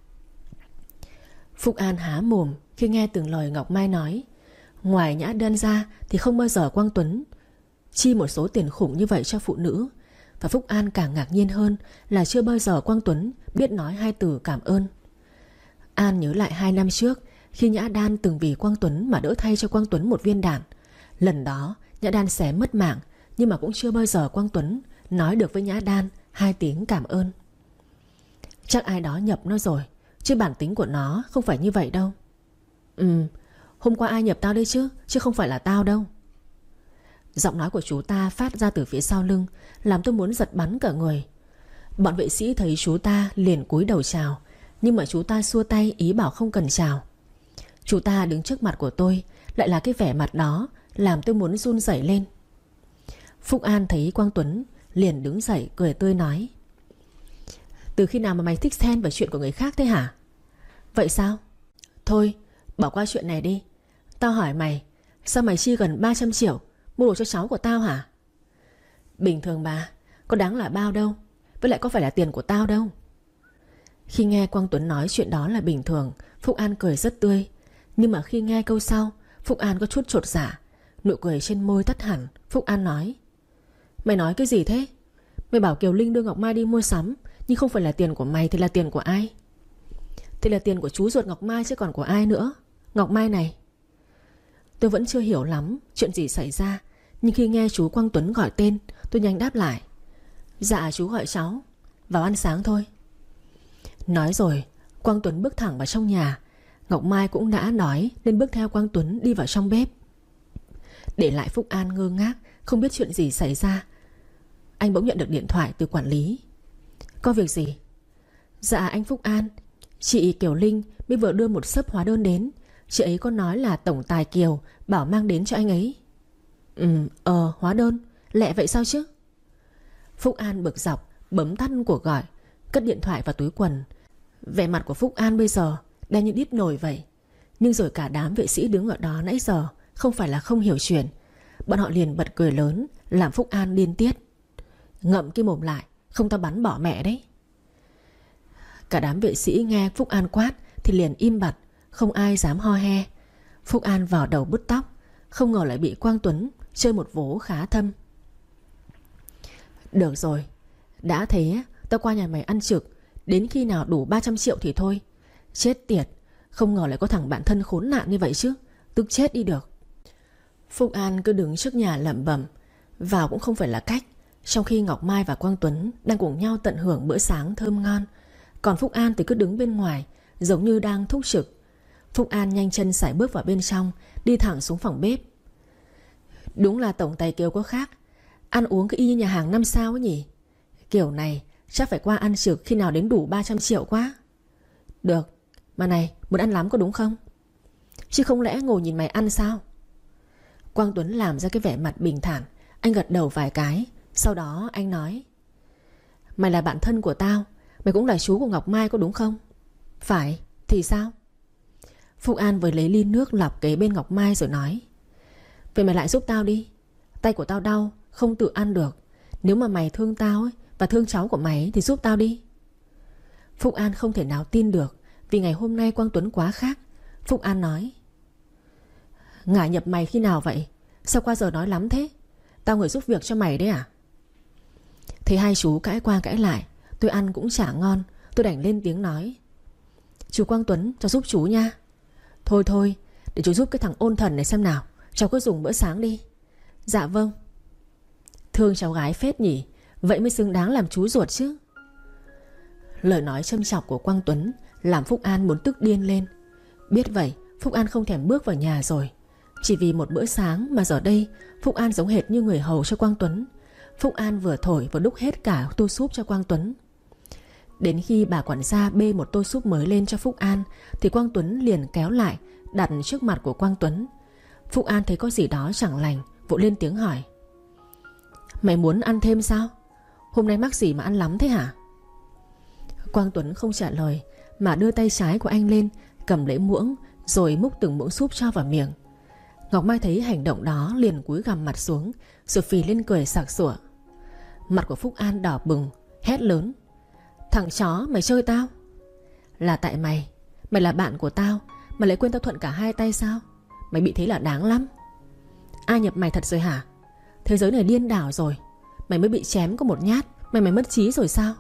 Phúc An há mồm khi nghe từng lời Ngọc Mai nói. Ngoài nhã đơn ra thì không bao giờ Quang Tuấn chi một số tiền khủng như vậy cho phụ nữ. Và Phúc An càng ngạc nhiên hơn là chưa bao giờ Quang Tuấn biết nói hai từ cảm ơn. An nhớ lại 2 năm trước, khi Nhã Đan từng vì Quang Tuấn mà đỡ thay cho Quang Tuấn một viên đạn. Lần đó Nhã Đan xé mất mạng, nhưng mà cũng chưa bao giờ Quang Tuấn nói được với Nhã Đan 2 tiếng cảm ơn. Chắc ai đó nhập nó rồi, chứ bản tính của nó không phải như vậy đâu. Hôm qua ai nhập tao đây chứ không phải là tao đâu. Giọng nói của chú ta phát ra từ phía sau lưng, làm tôi muốn giật bắn cả người. Bọn vệ sĩ thấy chú ta liền cúi đầu chào, nhưng mà chú ta xua tay ý bảo không cần chào. Chú ta đứng trước mặt của tôi, lại là cái vẻ mặt đó, làm tôi muốn run rẩy lên. Phúc An thấy Quang Tuấn liền đứng dậy cười tươi nói: Từ khi nào mà mày thích xen vào chuyện của người khác thế hả? Vậy sao? Thôi bỏ qua chuyện này đi. Tao hỏi mày, sao mày chi gần 300 triệu mua đồ cho cháu của tao hả? Bình thường bà, có đáng là bao đâu. Với lại có phải là tiền của tao đâu. Khi nghe Quang Tuấn nói chuyện đó là bình thường, Phúc An cười rất tươi. Nhưng mà khi nghe câu sau, Phúc An có chút chột dạ. Nụ cười trên môi tắt hẳn. Phúc An nói: Mày nói cái gì thế? Mày bảo Kiều Linh đưa Ngọc Mai đi mua sắm, nhưng không phải là tiền của mày thì là tiền của ai? Thì là tiền của chú ruột Ngọc Mai chứ còn của ai nữa. Ngọc Mai này. Tôi vẫn chưa hiểu lắm chuyện gì xảy ra, nhưng khi nghe chú Quang Tuấn gọi tên, tôi nhanh đáp lại: Dạ chú gọi cháu vào ăn sáng thôi. Nói rồi Quang Tuấn bước thẳng vào trong nhà. Ngọc Mai cũng đã nói nên bước theo Quang Tuấn đi vào trong bếp, để lại Phúc An ngơ ngác, không biết chuyện gì xảy ra. Anh bỗng nhận được điện thoại từ quản lý. Có việc gì? Dạ anh Phúc An, chị Kiều Linh mới vừa đưa một xấp hóa đơn đến. Chị ấy có nói là tổng tài Kiều bảo mang đến cho anh ấy. Hóa đơn. Lẹ vậy sao chứ? Phúc An bực dọc bấm tắt cuộc gọi, cất điện thoại vào túi quần. Vẻ mặt của Phúc An bây giờ đen như đít nồi vậy. Nhưng rồi cả đám vệ sĩ đứng ở đó nãy giờ không phải là không hiểu chuyện. Bọn họ liền bật cười lớn, làm Phúc An điên tiết. Ngậm cái mồm lại, không tao bắn bỏ mẹ đấy. Cả đám vệ sĩ nghe Phúc An quát thì liền im bặt, không ai dám ho he. Phúc An vào đầu bứt tóc, không ngờ lại bị Quang Tuấn chơi một vố khá thâm. Được rồi, đã thế tao qua nhà mày ăn trực, đến khi nào đủ 300 triệu thì thôi. Chết tiệt, không ngờ lại có thằng bạn thân khốn nạn như vậy chứ. Tức chết đi được. Phúc An cứ đứng trước nhà lẩm bẩm. Vào cũng không phải là cách, trong khi Ngọc Mai và Quang Tuấn đang cùng nhau tận hưởng bữa sáng thơm ngon. Còn Phúc An thì cứ đứng bên ngoài, giống như đang thúc trực. Phúc An nhanh chân sải bước vào bên trong, đi thẳng xuống phòng bếp. Đúng là tổng tài Kiều có khác, ăn uống cứ y như nhà hàng 5 sao ấy nhỉ. Kiểu này chắc phải qua ăn trực khi nào đến đủ 300 triệu quá. Được, mà này, muốn ăn lắm có đúng không? Chứ không lẽ ngồi nhìn mày ăn sao? Quang Tuấn làm ra cái vẻ mặt bình thản. Anh gật đầu vài cái, sau đó anh nói: Mày là bạn thân của tao, mày cũng là chú của Ngọc Mai có đúng không? Phải, thì sao? Phúc An vừa lấy ly nước lọc kế bên Ngọc Mai rồi nói: Vậy mày lại giúp tao đi. Tay của tao đau, không tự ăn được. Nếu mà mày thương tao ấy, và thương cháu của mày ấy, thì giúp tao đi. Phúc An không thể nào tin được, vì ngày hôm nay Quang Tuấn quá khác. Phúc An nói: Ngả nhập mày khi nào vậy? Sao qua giờ nói lắm thế? Tao người giúp việc cho mày đấy à? Thấy hai chú cãi qua cãi lại, tôi ăn cũng chả ngon, tôi đành lên tiếng nói: Chú Quang Tuấn cho giúp chú nha. Thôi thôi, để chú giúp cái thằng ôn thần này xem nào, cháu cứ dùng bữa sáng đi. Dạ vâng. Thương cháu gái phết nhỉ, vậy mới xứng đáng làm chú ruột chứ. Lời nói châm chọc của Quang Tuấn làm Phúc An muốn tức điên lên. Biết vậy Phúc An không thèm bước vào nhà rồi. Chỉ vì một bữa sáng mà giờ đây Phúc An giống hệt như người hầu cho Quang Tuấn. Phúc An vừa thổi vừa đúc hết cả tô súp cho Quang Tuấn. Đến khi bà quản gia bê một tô súp mới lên cho Phúc An thì Quang Tuấn liền kéo lại, đặt trước mặt của Quang Tuấn. Phúc An thấy có gì đó chẳng lành, vội lên tiếng hỏi: Mày muốn ăn thêm sao? Hôm nay mắc gì mà ăn lắm thế hả? Quang Tuấn không trả lời, mà đưa tay trái của anh lên, cầm lấy muỗng, rồi múc từng muỗng súp cho vào miệng. Ngọc Mai thấy hành động đó liền cúi gằm mặt xuống, rồi phì lên cười sặc sủa. Mặt của Phúc An đỏ bừng, hét lớn: Thằng chó, mày chơi tao? Là tại mày. Mày là bạn của tao mà lại quên tao thuận cả hai tay sao? Mày bị thế là đáng lắm. Ai nhập mày thật rồi hả? Thế giới này điên đảo rồi. Mày mới bị chém có một nhát mày mất trí rồi sao?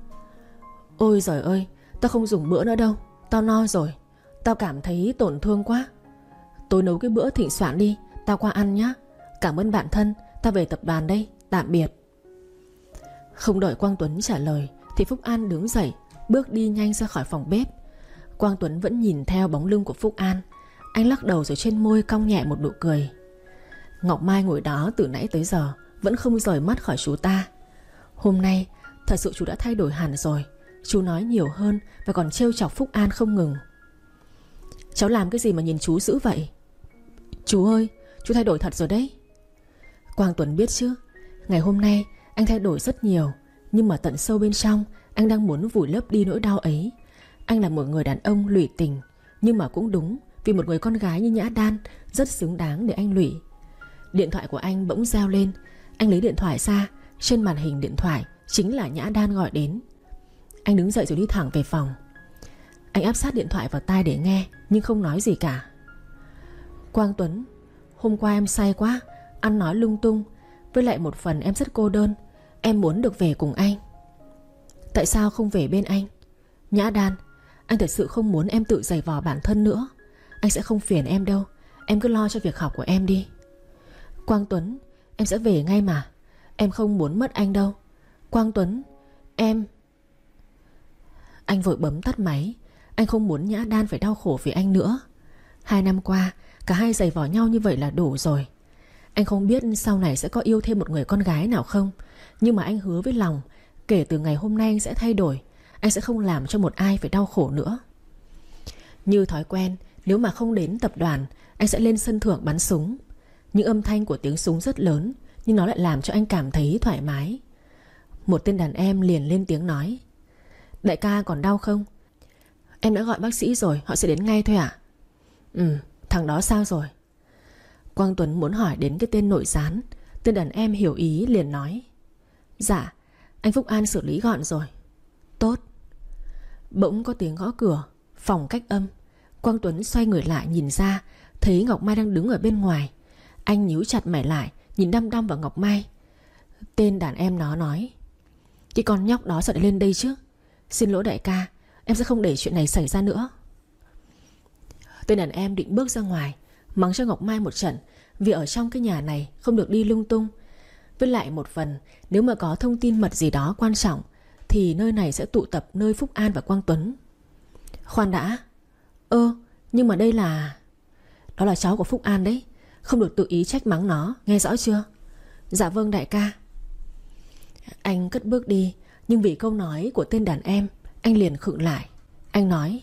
Ôi giời ơi, tao không dùng bữa nữa đâu, tao no rồi. Tao cảm thấy tổn thương quá. Tối nấu cái bữa thịnh soạn đi, tao qua ăn nhá. Cảm ơn bạn thân, tao về tập đoàn đây, tạm biệt. Không đợi Quang Tuấn trả lời thì Phúc An đứng dậy, bước đi nhanh ra khỏi phòng bếp. Quang Tuấn vẫn nhìn theo bóng lưng của Phúc An. Anh lắc đầu rồi trên môi cong nhẹ một nụ cười. Ngọc Mai ngồi đó từ nãy tới giờ vẫn không rời mắt khỏi chú ta. Hôm nay thật sự chú đã thay đổi hẳn rồi. Chú nói nhiều hơn và còn trêu chọc Phúc An không ngừng. Cháu làm cái gì mà nhìn chú dữ vậy? Chú ơi, chú thay đổi thật rồi đấy. Quang Tuấn biết chứ, ngày hôm nay anh thay đổi rất nhiều, nhưng mà tận sâu bên trong anh đang muốn vùi lấp đi nỗi đau ấy. Anh là một người đàn ông lụy tình, nhưng mà cũng đúng, vì một người con gái như Nhã Đan rất xứng đáng để anh lụy. Điện thoại của anh bỗng reo lên. Anh lấy điện thoại ra. Trên màn hình điện thoại chính là Nhã Đan gọi đến. Anh đứng dậy rồi đi thẳng về phòng. Anh áp sát điện thoại vào tai để nghe, nhưng không nói gì cả. Quang Tuấn, hôm qua em say quá, ăn nói lung tung. Với lại một phần em rất cô đơn. Em muốn được về cùng anh. Tại sao không về bên anh? Nhã Đan, anh thật sự không muốn em tự giày vò bản thân nữa. Anh sẽ không phiền em đâu. Em cứ lo cho việc học của em đi. Quang Tuấn, em sẽ về ngay mà. Em không muốn mất anh đâu. Quang Tuấn, em... Anh vội bấm tắt máy. Anh không muốn Nhã Đan phải đau khổ vì anh nữa. 2 năm qua cả hai giày vò nhau như vậy là đủ rồi. Anh không biết sau này sẽ có yêu thêm một người con gái nào không, nhưng mà anh hứa với lòng, kể từ ngày hôm nay anh sẽ thay đổi. Anh sẽ không làm cho một ai phải đau khổ nữa. Như thói quen Nếu mà không đến tập đoàn, anh sẽ lên sân thượng bắn súng. Những âm thanh của tiếng súng rất lớn, nhưng nó lại làm cho anh cảm thấy thoải mái. Một tên đàn em liền lên tiếng nói: Đại ca còn đau không? Em đã gọi bác sĩ rồi, họ sẽ đến ngay thôi ạ. Thằng đó sao rồi? Quang Tuấn muốn hỏi đến cái tên nội gián. Tên đàn em hiểu ý liền nói: Dạ, anh Phúc An xử lý gọn rồi. Tốt. Bỗng có tiếng gõ cửa. Phòng cách âm. Quang Tuấn xoay người lại nhìn ra, thấy Ngọc Mai đang đứng ở bên ngoài. Anh nhíu chặt mày lại, nhìn đăm đăm vào Ngọc Mai. Tên đàn em nó nói: Cái con nhóc đó sao lại lên đây chứ? Xin lỗi đại ca, em sẽ không để chuyện này xảy ra nữa. Tên đàn em định bước ra ngoài, mắng cho Ngọc Mai một trận, vì ở trong cái nhà này không được đi lung tung. Với lại một phần, nếu mà có thông tin mật gì đó quan trọng thì nơi này sẽ tụ tập nơi Phúc An và Quang Tuấn. Khoan đã. Nhưng mà đây là... Đó là cháu của Phúc An đấy, không được tự ý trách mắng nó, nghe rõ chưa? Dạ vâng đại ca. Anh cất bước đi, nhưng vì câu nói của tên đàn em, anh liền khựng lại. Anh nói: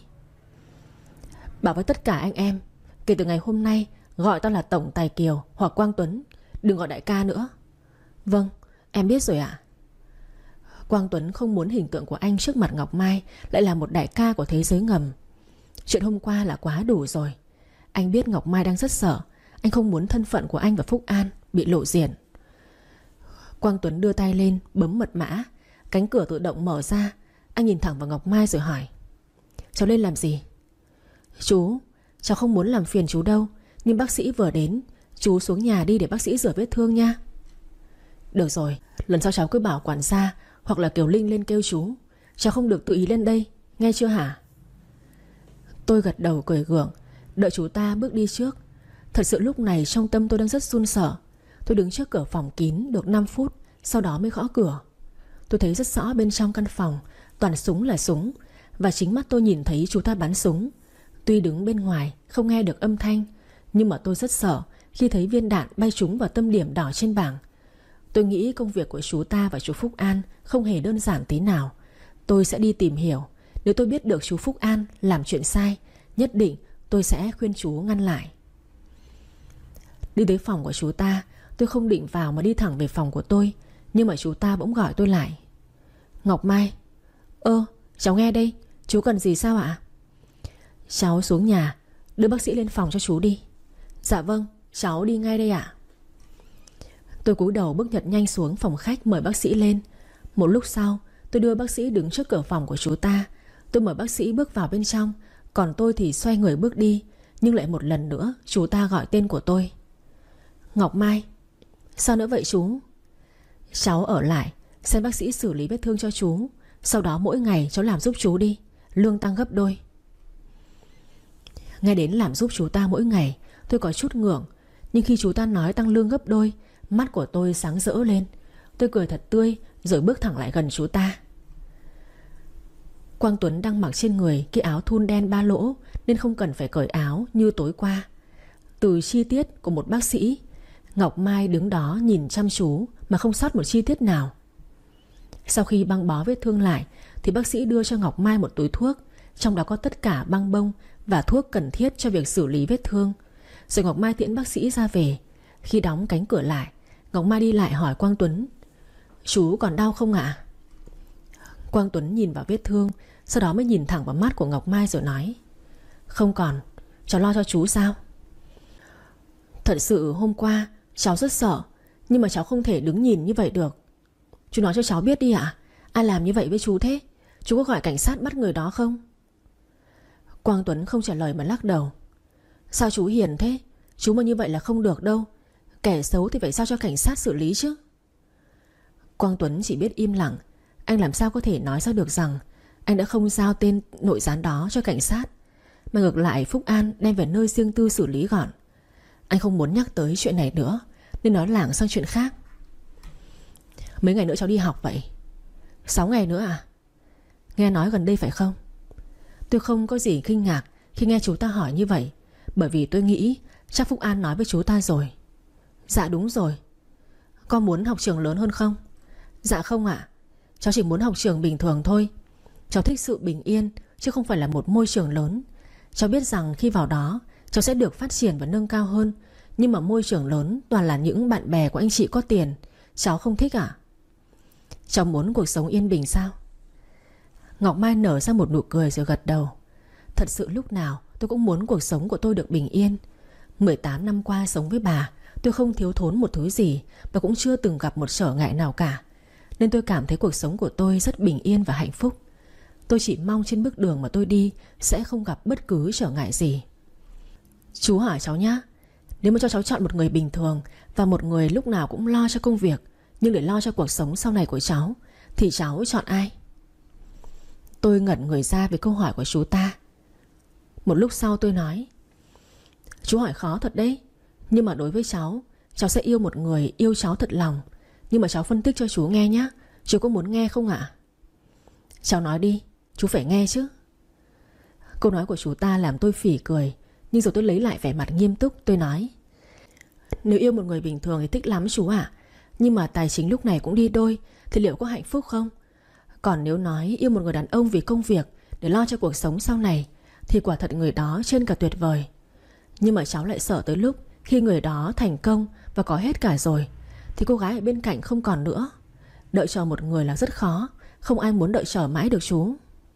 Bảo với tất cả anh em, kể từ ngày hôm nay gọi tao là Tổng Tài Kiều hoặc Quang Tuấn, đừng gọi đại ca nữa. Vâng, em biết rồi ạ. Quang Tuấn không muốn hình tượng của anh trước mặt Ngọc Mai lại là một đại ca của thế giới ngầm. Chuyện hôm qua là quá đủ rồi. Anh biết Ngọc Mai đang rất sợ. Anh không muốn thân phận của anh và Phúc An bị lộ diện. Quang Tuấn đưa tay lên bấm mật mã. Cánh cửa tự động mở ra. Anh nhìn thẳng vào Ngọc Mai rồi hỏi: Cháu lên làm gì? Chú, cháu không muốn làm phiền chú đâu, nhưng bác sĩ vừa đến. Chú xuống nhà đi để bác sĩ rửa vết thương nha. Được rồi, lần sau cháu cứ bảo quản gia hoặc là Kiều Linh lên kêu chú. Cháu không được tự ý lên đây, nghe chưa hả? Tôi gật đầu cười gượng, đợi chú ta bước đi trước. Thật sự lúc này trong tâm tôi đang rất run sợ. Tôi đứng trước cửa phòng kín được 5 phút, sau đó mới gõ cửa. Tôi thấy rất rõ bên trong căn phòng toàn súng là súng, và chính mắt tôi nhìn thấy chú ta bắn súng. Tuy đứng bên ngoài không nghe được âm thanh, nhưng mà tôi rất sợ khi thấy viên đạn bay trúng vào tâm điểm đỏ trên bảng. Tôi nghĩ công việc của chú ta và chú Phúc An không hề đơn giản tí nào. Tôi sẽ đi tìm hiểu. Nếu tôi biết được chú Phúc An làm chuyện sai, nhất định tôi sẽ khuyên chú ngăn lại. Đi tới phòng của chú ta, tôi không định vào mà đi thẳng về phòng của tôi. Nhưng mà chú ta bỗng gọi tôi lại: Ngọc Mai. Cháu nghe đây, chú cần gì sao ạ? Cháu xuống nhà, đưa bác sĩ lên phòng cho chú đi. Dạ vâng, cháu đi ngay đây ạ. Tôi cúi đầu bước thật nhanh xuống phòng khách mời bác sĩ lên. Một lúc sau, tôi đưa bác sĩ đứng trước cửa phòng của chú ta. Tôi mời bác sĩ bước vào bên trong, còn tôi thì xoay người bước đi. Nhưng lại một lần nữa chú ta gọi tên của tôi: Ngọc Mai. Sao nữa vậy chú? Cháu ở lại xem bác sĩ xử lý vết thương cho chú. Sau đó mỗi ngày cháu làm giúp chú đi, lương tăng gấp đôi. Nghe đến làm giúp chú ta mỗi ngày, tôi có chút ngượng. Nhưng khi chú ta nói tăng lương gấp đôi, mắt của tôi sáng rỡ lên. Tôi cười thật tươi rồi bước thẳng lại gần chú ta. Quang Tuấn đang mặc trên người cái áo thun đen 3 lỗ, nên không cần phải cởi áo như tối qua. Từ chi tiết của một bác sĩ, Ngọc Mai đứng đó nhìn chăm chú mà không sót một chi tiết nào. Sau khi băng bó vết thương lại thì bác sĩ đưa cho Ngọc Mai một túi thuốc, trong đó có tất cả băng bông và thuốc cần thiết cho việc xử lý vết thương. Rồi Ngọc Mai tiễn bác sĩ ra về. Khi đóng cánh cửa lại, Ngọc Mai đi lại hỏi Quang Tuấn: Chú còn đau không ạ? Quang Tuấn nhìn vào vết thương, sau đó mới nhìn thẳng vào mắt của Ngọc Mai rồi nói: Không còn, cháu lo cho chú sao? Thật sự hôm qua cháu rất sợ, nhưng mà cháu không thể đứng nhìn như vậy được. Chú nói cho cháu biết đi ạ. Ai làm như vậy với chú thế? Chú có gọi cảnh sát bắt người đó không? Quang Tuấn không trả lời mà lắc đầu. Sao chú hiền thế? Chú mà như vậy là không được đâu. Kẻ xấu thì phải sao cho cảnh sát xử lý chứ. Quang Tuấn chỉ biết im lặng. Anh làm sao có thể nói ra được rằng anh đã không giao tên nội gián đó cho cảnh sát, mà ngược lại Phúc An đem về nơi riêng tư xử lý gọn. Anh không muốn nhắc tới chuyện này nữa, nên nói lảng sang chuyện khác. Mấy ngày nữa cháu đi học vậy? 6 ngày nữa à? Nghe nói gần đây phải không? Tôi không có gì kinh ngạc khi nghe chú ta hỏi như vậy, bởi vì tôi nghĩ chắc Phúc An nói với chú ta rồi. Dạ đúng rồi. Con muốn học trường lớn hơn không? Dạ không ạ. Cháu chỉ muốn học trường bình thường thôi. Cháu thích sự bình yên, chứ không phải là một môi trường lớn. Cháu biết rằng khi vào đó cháu sẽ được phát triển và nâng cao hơn. Nhưng mà môi trường lớn toàn là những bạn bè của anh chị có tiền. Cháu không thích à? Cháu muốn cuộc sống yên bình sao? Ngọc Mai nở ra một nụ cười rồi gật đầu. Thật sự lúc nào tôi cũng muốn cuộc sống của tôi được bình yên. 18 năm qua sống với bà, tôi không thiếu thốn một thứ gì, và cũng chưa từng gặp một trở ngại nào cả. Nên tôi cảm thấy cuộc sống của tôi rất bình yên và hạnh phúc. Tôi chỉ mong trên bước đường mà tôi đi sẽ không gặp bất cứ trở ngại gì. Chú hỏi cháu nhá, nếu mà cho cháu chọn một người bình thường và một người lúc nào cũng lo cho công việc, nhưng để lo cho cuộc sống sau này của cháu, thì cháu chọn ai? Tôi ngẩn người ra với câu hỏi của chú ta. Một lúc sau tôi nói, chú hỏi khó thật đấy. Nhưng mà đối với cháu sẽ yêu một người yêu cháu thật lòng. Nhưng mà cháu phân tích cho chú nghe nhé. Chú có muốn nghe không ạ? Cháu nói đi, chú phải nghe chứ. Câu nói của chú ta làm tôi phỉ cười. Nhưng rồi tôi lấy lại vẻ mặt nghiêm túc. Tôi nói, nếu yêu một người bình thường thì thích lắm chú ạ. Nhưng mà tài chính lúc này cũng đi đôi, thì liệu có hạnh phúc không? Còn nếu nói yêu một người đàn ông vì công việc, để lo cho cuộc sống sau này, thì quả thật người đó trên cả tuyệt vời. Nhưng mà cháu lại sợ tới lúc khi người đó thành công và có hết cả rồi, thì cô gái ở bên cạnh không còn nữa. Đợi chờ một người là rất khó. Không ai muốn đợi chờ mãi được chú.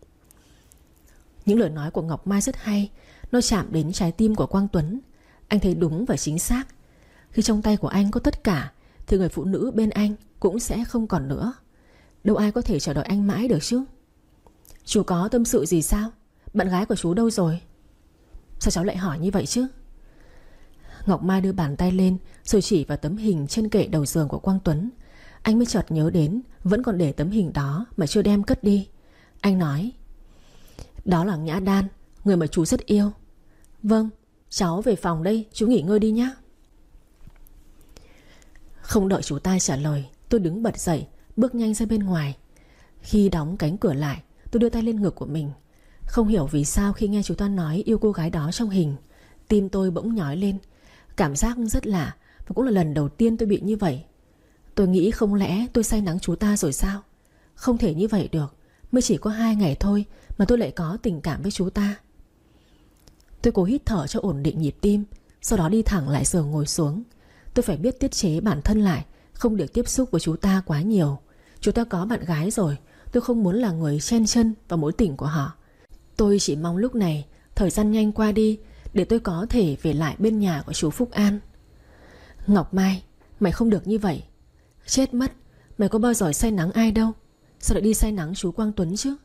Những lời nói của Ngọc Mai rất hay. Nó chạm đến trái tim của Quang Tuấn. Anh thấy đúng và chính xác. Khi trong tay của anh có tất cả, thì người phụ nữ bên anh cũng sẽ không còn nữa. Đâu ai có thể chờ đợi anh mãi được chứ. Chú có tâm sự gì sao? Bạn gái của chú đâu rồi? Sao cháu lại hỏi như vậy chứ? Ngọc Mai đưa bàn tay lên rồi chỉ vào tấm hình trên kệ đầu giường của Quang Tuấn. Anh mới chợt nhớ đến vẫn còn để tấm hình đó mà chưa đem cất đi. Anh nói, đó là Nhã Đan, người mà chú rất yêu. Vâng, cháu về phòng đây, chú nghỉ ngơi đi nhé. Không đợi chú ta trả lời, tôi đứng bật dậy, bước nhanh ra bên ngoài. Khi đóng cánh cửa lại, tôi đưa tay lên ngực của mình. Không hiểu vì sao khi nghe chú ta nói yêu cô gái đó trong hình, tim tôi bỗng nhói lên. Cảm giác rất lạ, và cũng là lần đầu tiên tôi bị như vậy. Tôi nghĩ không lẽ tôi say nắng chú ta rồi sao? Không thể như vậy được. Mới chỉ có 2 ngày thôi mà tôi lại có tình cảm với chú ta. Tôi cố hít thở cho ổn định nhịp tim, sau đó đi thẳng lại giường ngồi xuống. Tôi phải biết tiết chế bản thân lại, không được tiếp xúc với chú ta quá nhiều. Chú ta có bạn gái rồi. Tôi không muốn là người chen chân vào mối tình của họ. Tôi chỉ mong lúc này thời gian nhanh qua đi, để tôi có thể về lại bên nhà của chú Phúc An. Ngọc Mai, mày không được như vậy. Chết mất, mày có bao giờ say nắng ai đâu. Sao lại đi say nắng chú Quang Tuấn chứ?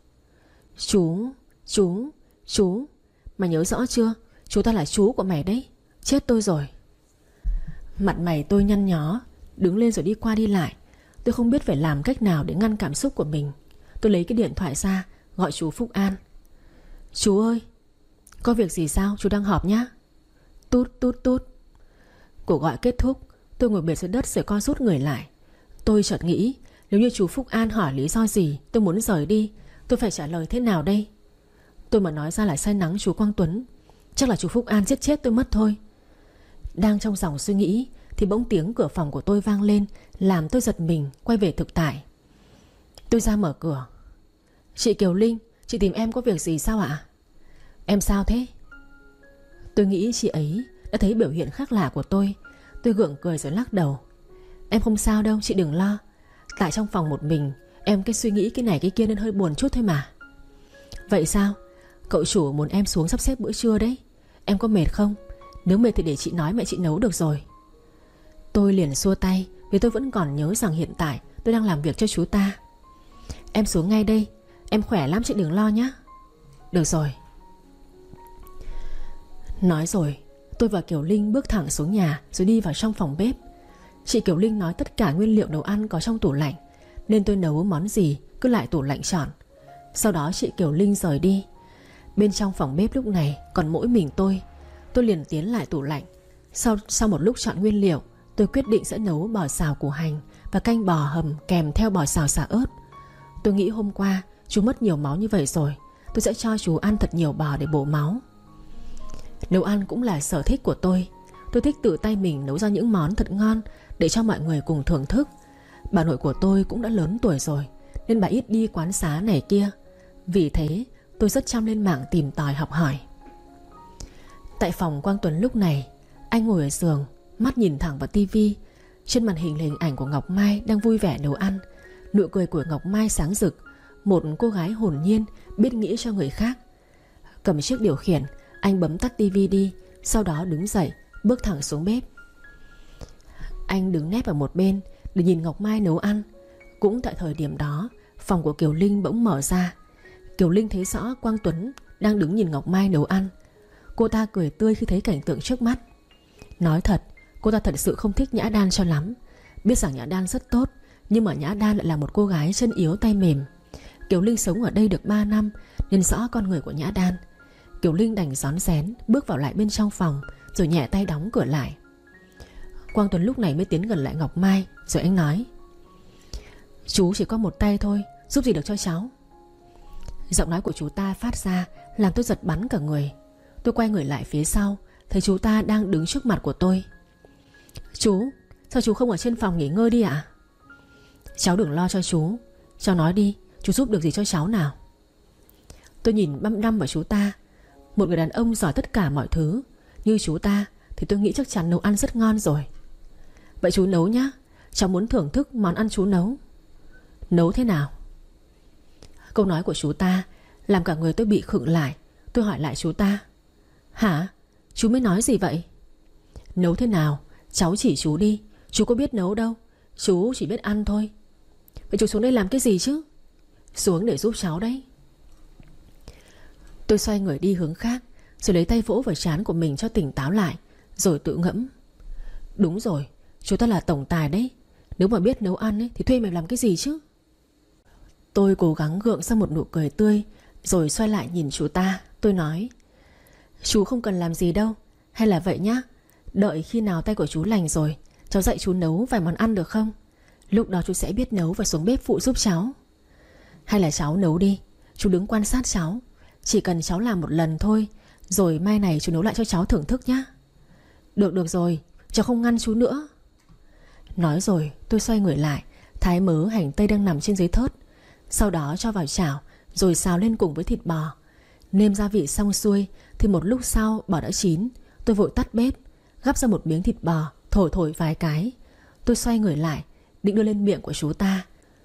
Chú mày nhớ rõ chưa? Chú ta là chú của mày đấy. Chết tôi rồi. Mặt mày tôi nhăn nhó, đứng lên rồi đi qua đi lại. Tôi không biết phải làm cách nào để ngăn cảm xúc của mình. Tôi lấy cái điện thoại ra, gọi chú Phúc An. Chú ơi, có việc gì sao? Chú đang họp nhá. Tút tút tút. Cuộc gọi kết thúc, tôi ngồi bệt dưới đất rồi co rút người lại. Tôi chợt nghĩ, nếu như chú Phúc An hỏi lý do gì tôi muốn rời đi, tôi phải trả lời thế nào đây? Tôi mà nói ra là say nắng chú Quang Tuấn, chắc là chú Phúc An giết chết tôi mất thôi. Đang trong dòng suy nghĩ thì bỗng tiếng cửa phòng của tôi vang lên, làm tôi giật mình quay về thực tại. Tôi ra mở cửa. Chị Kiều Linh, chị tìm em có việc gì sao ạ? Em sao thế? Tôi nghĩ chị ấy đã thấy biểu hiện khác lạ của tôi. Tôi gượng cười rồi lắc đầu. Em không sao đâu, chị đừng lo. Tại trong phòng một mình, em cái suy nghĩ cái này cái kia nên hơi buồn chút thôi mà. Vậy sao? Cậu chủ muốn em xuống sắp xếp bữa trưa đấy. Em có mệt không? Nếu mệt thì để chị nói mẹ chị nấu được rồi. Tôi liền xua tay, vì tôi vẫn còn nhớ rằng hiện tại tôi đang làm việc cho chú ta. Em xuống ngay đây, em khỏe lắm, chị đừng lo nhé. Được rồi. Nói rồi, tôi và Kiều Linh bước thẳng xuống nhà rồi đi vào trong phòng bếp. Chị Kiều Linh nói tất cả nguyên liệu nấu ăn có trong tủ lạnh, nên tôi nấu món gì cứ lại tủ lạnh chọn. Sau đó chị Kiều Linh rời đi. Bên trong phòng bếp lúc này còn mỗi mình tôi. Tôi liền tiến lại tủ lạnh. Sau một lúc chọn nguyên liệu, tôi quyết định sẽ nấu bò xào củ hành và canh bò hầm kèm theo bò xào xả ớt. Tôi nghĩ hôm qua chú mất nhiều máu như vậy rồi, tôi sẽ cho chú ăn thật nhiều bò để bổ máu. Nấu ăn cũng là sở thích của tôi. Tôi thích tự tay mình nấu ra những món thật ngon để cho mọi người cùng thưởng thức. Bà nội của tôi cũng đã lớn tuổi rồi, nên bà ít đi quán xá này kia. Vì thế tôi rất chăm lên mạng tìm tòi học hỏi. Tại phòng Quang Tuấn lúc này, anh ngồi ở giường, mắt nhìn thẳng vào tivi. Trên màn hình là hình ảnh của Ngọc Mai đang vui vẻ nấu ăn. Nụ cười của Ngọc Mai sáng rực, một cô gái hồn nhiên, biết nghĩ cho người khác. Cầm chiếc điều khiển, anh bấm tắt tivi đi, sau đó đứng dậy, bước thẳng xuống bếp. Anh đứng nép ở một bên để nhìn Ngọc Mai nấu ăn. Cũng tại thời điểm đó, phòng của Kiều Linh bỗng mở ra. Kiều Linh thấy rõ Quang Tuấn đang đứng nhìn Ngọc Mai nấu ăn. Cô ta cười tươi khi thấy cảnh tượng trước mắt. Nói thật, cô ta thật sự không thích Nhã Đan cho lắm. Biết rằng Nhã Đan rất tốt, nhưng mà Nhã Đan lại là một cô gái chân yếu tay mềm. Kiều Linh sống ở đây được 3 năm nên rõ con người của Nhã Đan. Kiều Linh đành rón rén bước vào lại bên trong phòng, rồi nhẹ tay đóng cửa lại. Quang Tuấn lúc này mới tiến gần lại Ngọc Mai, rồi anh nói: Chú chỉ có một tay thôi, giúp gì được cho cháu? Giọng nói của chú ta phát ra làm tôi giật bắn cả người. Tôi quay người lại phía sau, thấy chú ta đang đứng trước mặt của tôi. Chú, sao chú không ở trên phòng nghỉ ngơi đi ạ? Cháu đừng lo cho chú. Cháu nói đi, chú giúp được gì cho cháu nào? Tôi nhìn băm đăm vào chú ta. Một người đàn ông giỏi tất cả mọi thứ như chú ta thì tôi nghĩ chắc chắn nấu ăn rất ngon rồi. Vậy chú nấu nhá, cháu muốn thưởng thức món ăn chú nấu. Nấu thế nào? Câu nói của chú ta làm cả người tôi bị khựng lại. Tôi hỏi lại chú ta: Hả? Chú mới nói gì vậy? Nấu thế nào? Cháu chỉ chú đi. Chú có biết nấu đâu, chú chỉ biết ăn thôi. Vậy chú xuống đây làm cái gì chứ? Xuống để giúp cháu đấy. Tôi xoay người đi hướng khác, rồi lấy tay vỗ vào trán của mình cho tỉnh táo lại, rồi tự ngẫm: Đúng rồi, chú ta là tổng tài đấy. Nếu mà biết nấu ăn ấy, thì thuê mày làm cái gì chứ? Tôi cố gắng gượng ra một nụ cười tươi, rồi xoay lại nhìn chú ta. Tôi nói: Chú không cần làm gì đâu. Hay là vậy nhá, đợi khi nào tay của chú lành rồi, cháu dạy chú nấu vài món ăn được không? Lúc đó chú sẽ biết nấu và xuống bếp phụ giúp cháu. Hay là cháu nấu đi, chú đứng quan sát cháu. Chỉ cần cháu làm một lần thôi, rồi mai này chú nấu lại cho cháu thưởng thức nhá. Được rồi, cháu không ngăn chú nữa. Nói rồi tôi xoay người lại, thái mớ hành tây đang nằm trên dưới thớt. Sau đó cho vào chảo, rồi xào lên cùng với thịt bò. Nêm gia vị xong xuôi thì một lúc sau bò đã chín. Tôi vội tắt bếp, gắp ra một miếng thịt bò, thổi vài cái. Tôi xoay người lại, định đưa lên miệng của chú ta.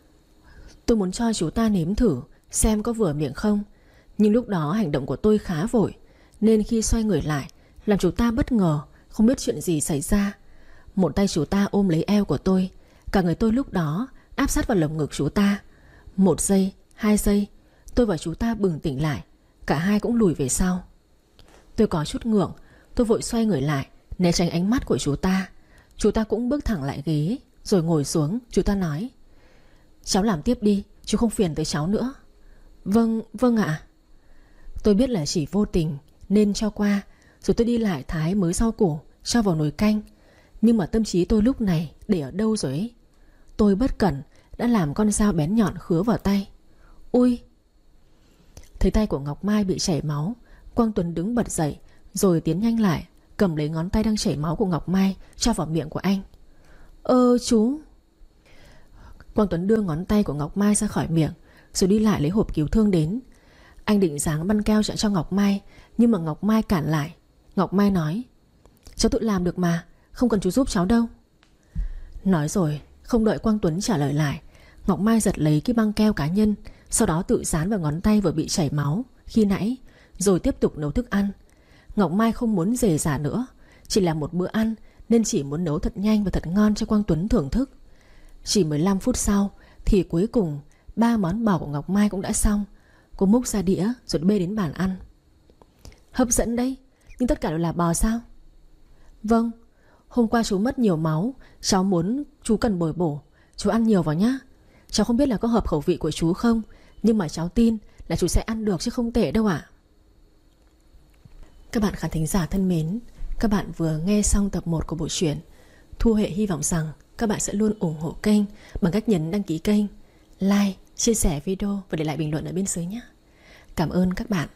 Tôi muốn cho chú ta nếm thử xem có vừa miệng không. Nhưng lúc đó hành động của tôi khá vội, nên khi xoay người lại làm chú ta bất ngờ, không biết chuyện gì xảy ra. Một tay chú ta ôm lấy eo của tôi, cả người tôi lúc đó áp sát vào lồng ngực chú ta. 1 giây, 2 giây, tôi và chú ta bừng tỉnh lại. Cả hai cũng lùi về sau. Tôi có chút ngượng, tôi vội xoay người lại, né tránh ánh mắt của chú ta. Chú ta cũng bước thẳng lại ghế, rồi ngồi xuống. Chú ta nói: Cháu làm tiếp đi, chú không phiền tới cháu nữa. Vâng ạ. Tôi biết là chỉ vô tình nên cho qua, rồi tôi đi lại thái mớ rau củ cho vào nồi canh. Nhưng mà tâm trí tôi lúc này để ở đâu rồi ấy? Tôi bất cẩn đã làm con dao bén nhọn khứa vào tay. Ui! Thấy tay của Ngọc Mai bị chảy máu, Quang Tuấn đứng bật dậy, rồi tiến nhanh lại, cầm lấy ngón tay đang chảy máu của Ngọc Mai cho vào miệng của anh. Chú! Quang Tuấn đưa ngón tay của Ngọc Mai ra khỏi miệng, rồi đi lại lấy hộp cứu thương đến. Anh định giáng băng keo cho Ngọc Mai, nhưng mà Ngọc Mai cản lại. Ngọc Mai nói: Cháu tự làm được mà, không cần chú giúp cháu đâu. Nói rồi, không đợi Quang Tuấn trả lời lại, Ngọc Mai giật lấy cái băng keo cá nhân, sau đó tự dán vào ngón tay vừa bị chảy máu khi nãy, rồi tiếp tục nấu thức ăn. Ngọc Mai không muốn rề rả nữa, chỉ là một bữa ăn nên chỉ muốn nấu thật nhanh và thật ngon cho Quang Tuấn thưởng thức. Chỉ 15 phút sau thì cuối cùng 3 món bò của Ngọc Mai cũng đã xong. Cô múc ra đĩa rồi bê đến bàn ăn. Hấp dẫn đấy, nhưng tất cả đều là bò sao? Vâng, hôm qua chú mất nhiều máu, cháu muốn chú cần bồi bổ. Chú ăn nhiều vào nhá. Cháu không biết là có hợp khẩu vị của chú không, nhưng mà cháu tin là chú sẽ ăn được chứ không tệ đâu ạ. Các bạn khán thính giả thân mến, các bạn vừa nghe xong tập 1 của bộ truyện. Thu Huệ hy vọng rằng các bạn sẽ luôn ủng hộ kênh bằng cách nhấn đăng ký kênh, like, chia sẻ video và để lại bình luận ở bên dưới nhé. Cảm ơn các bạn.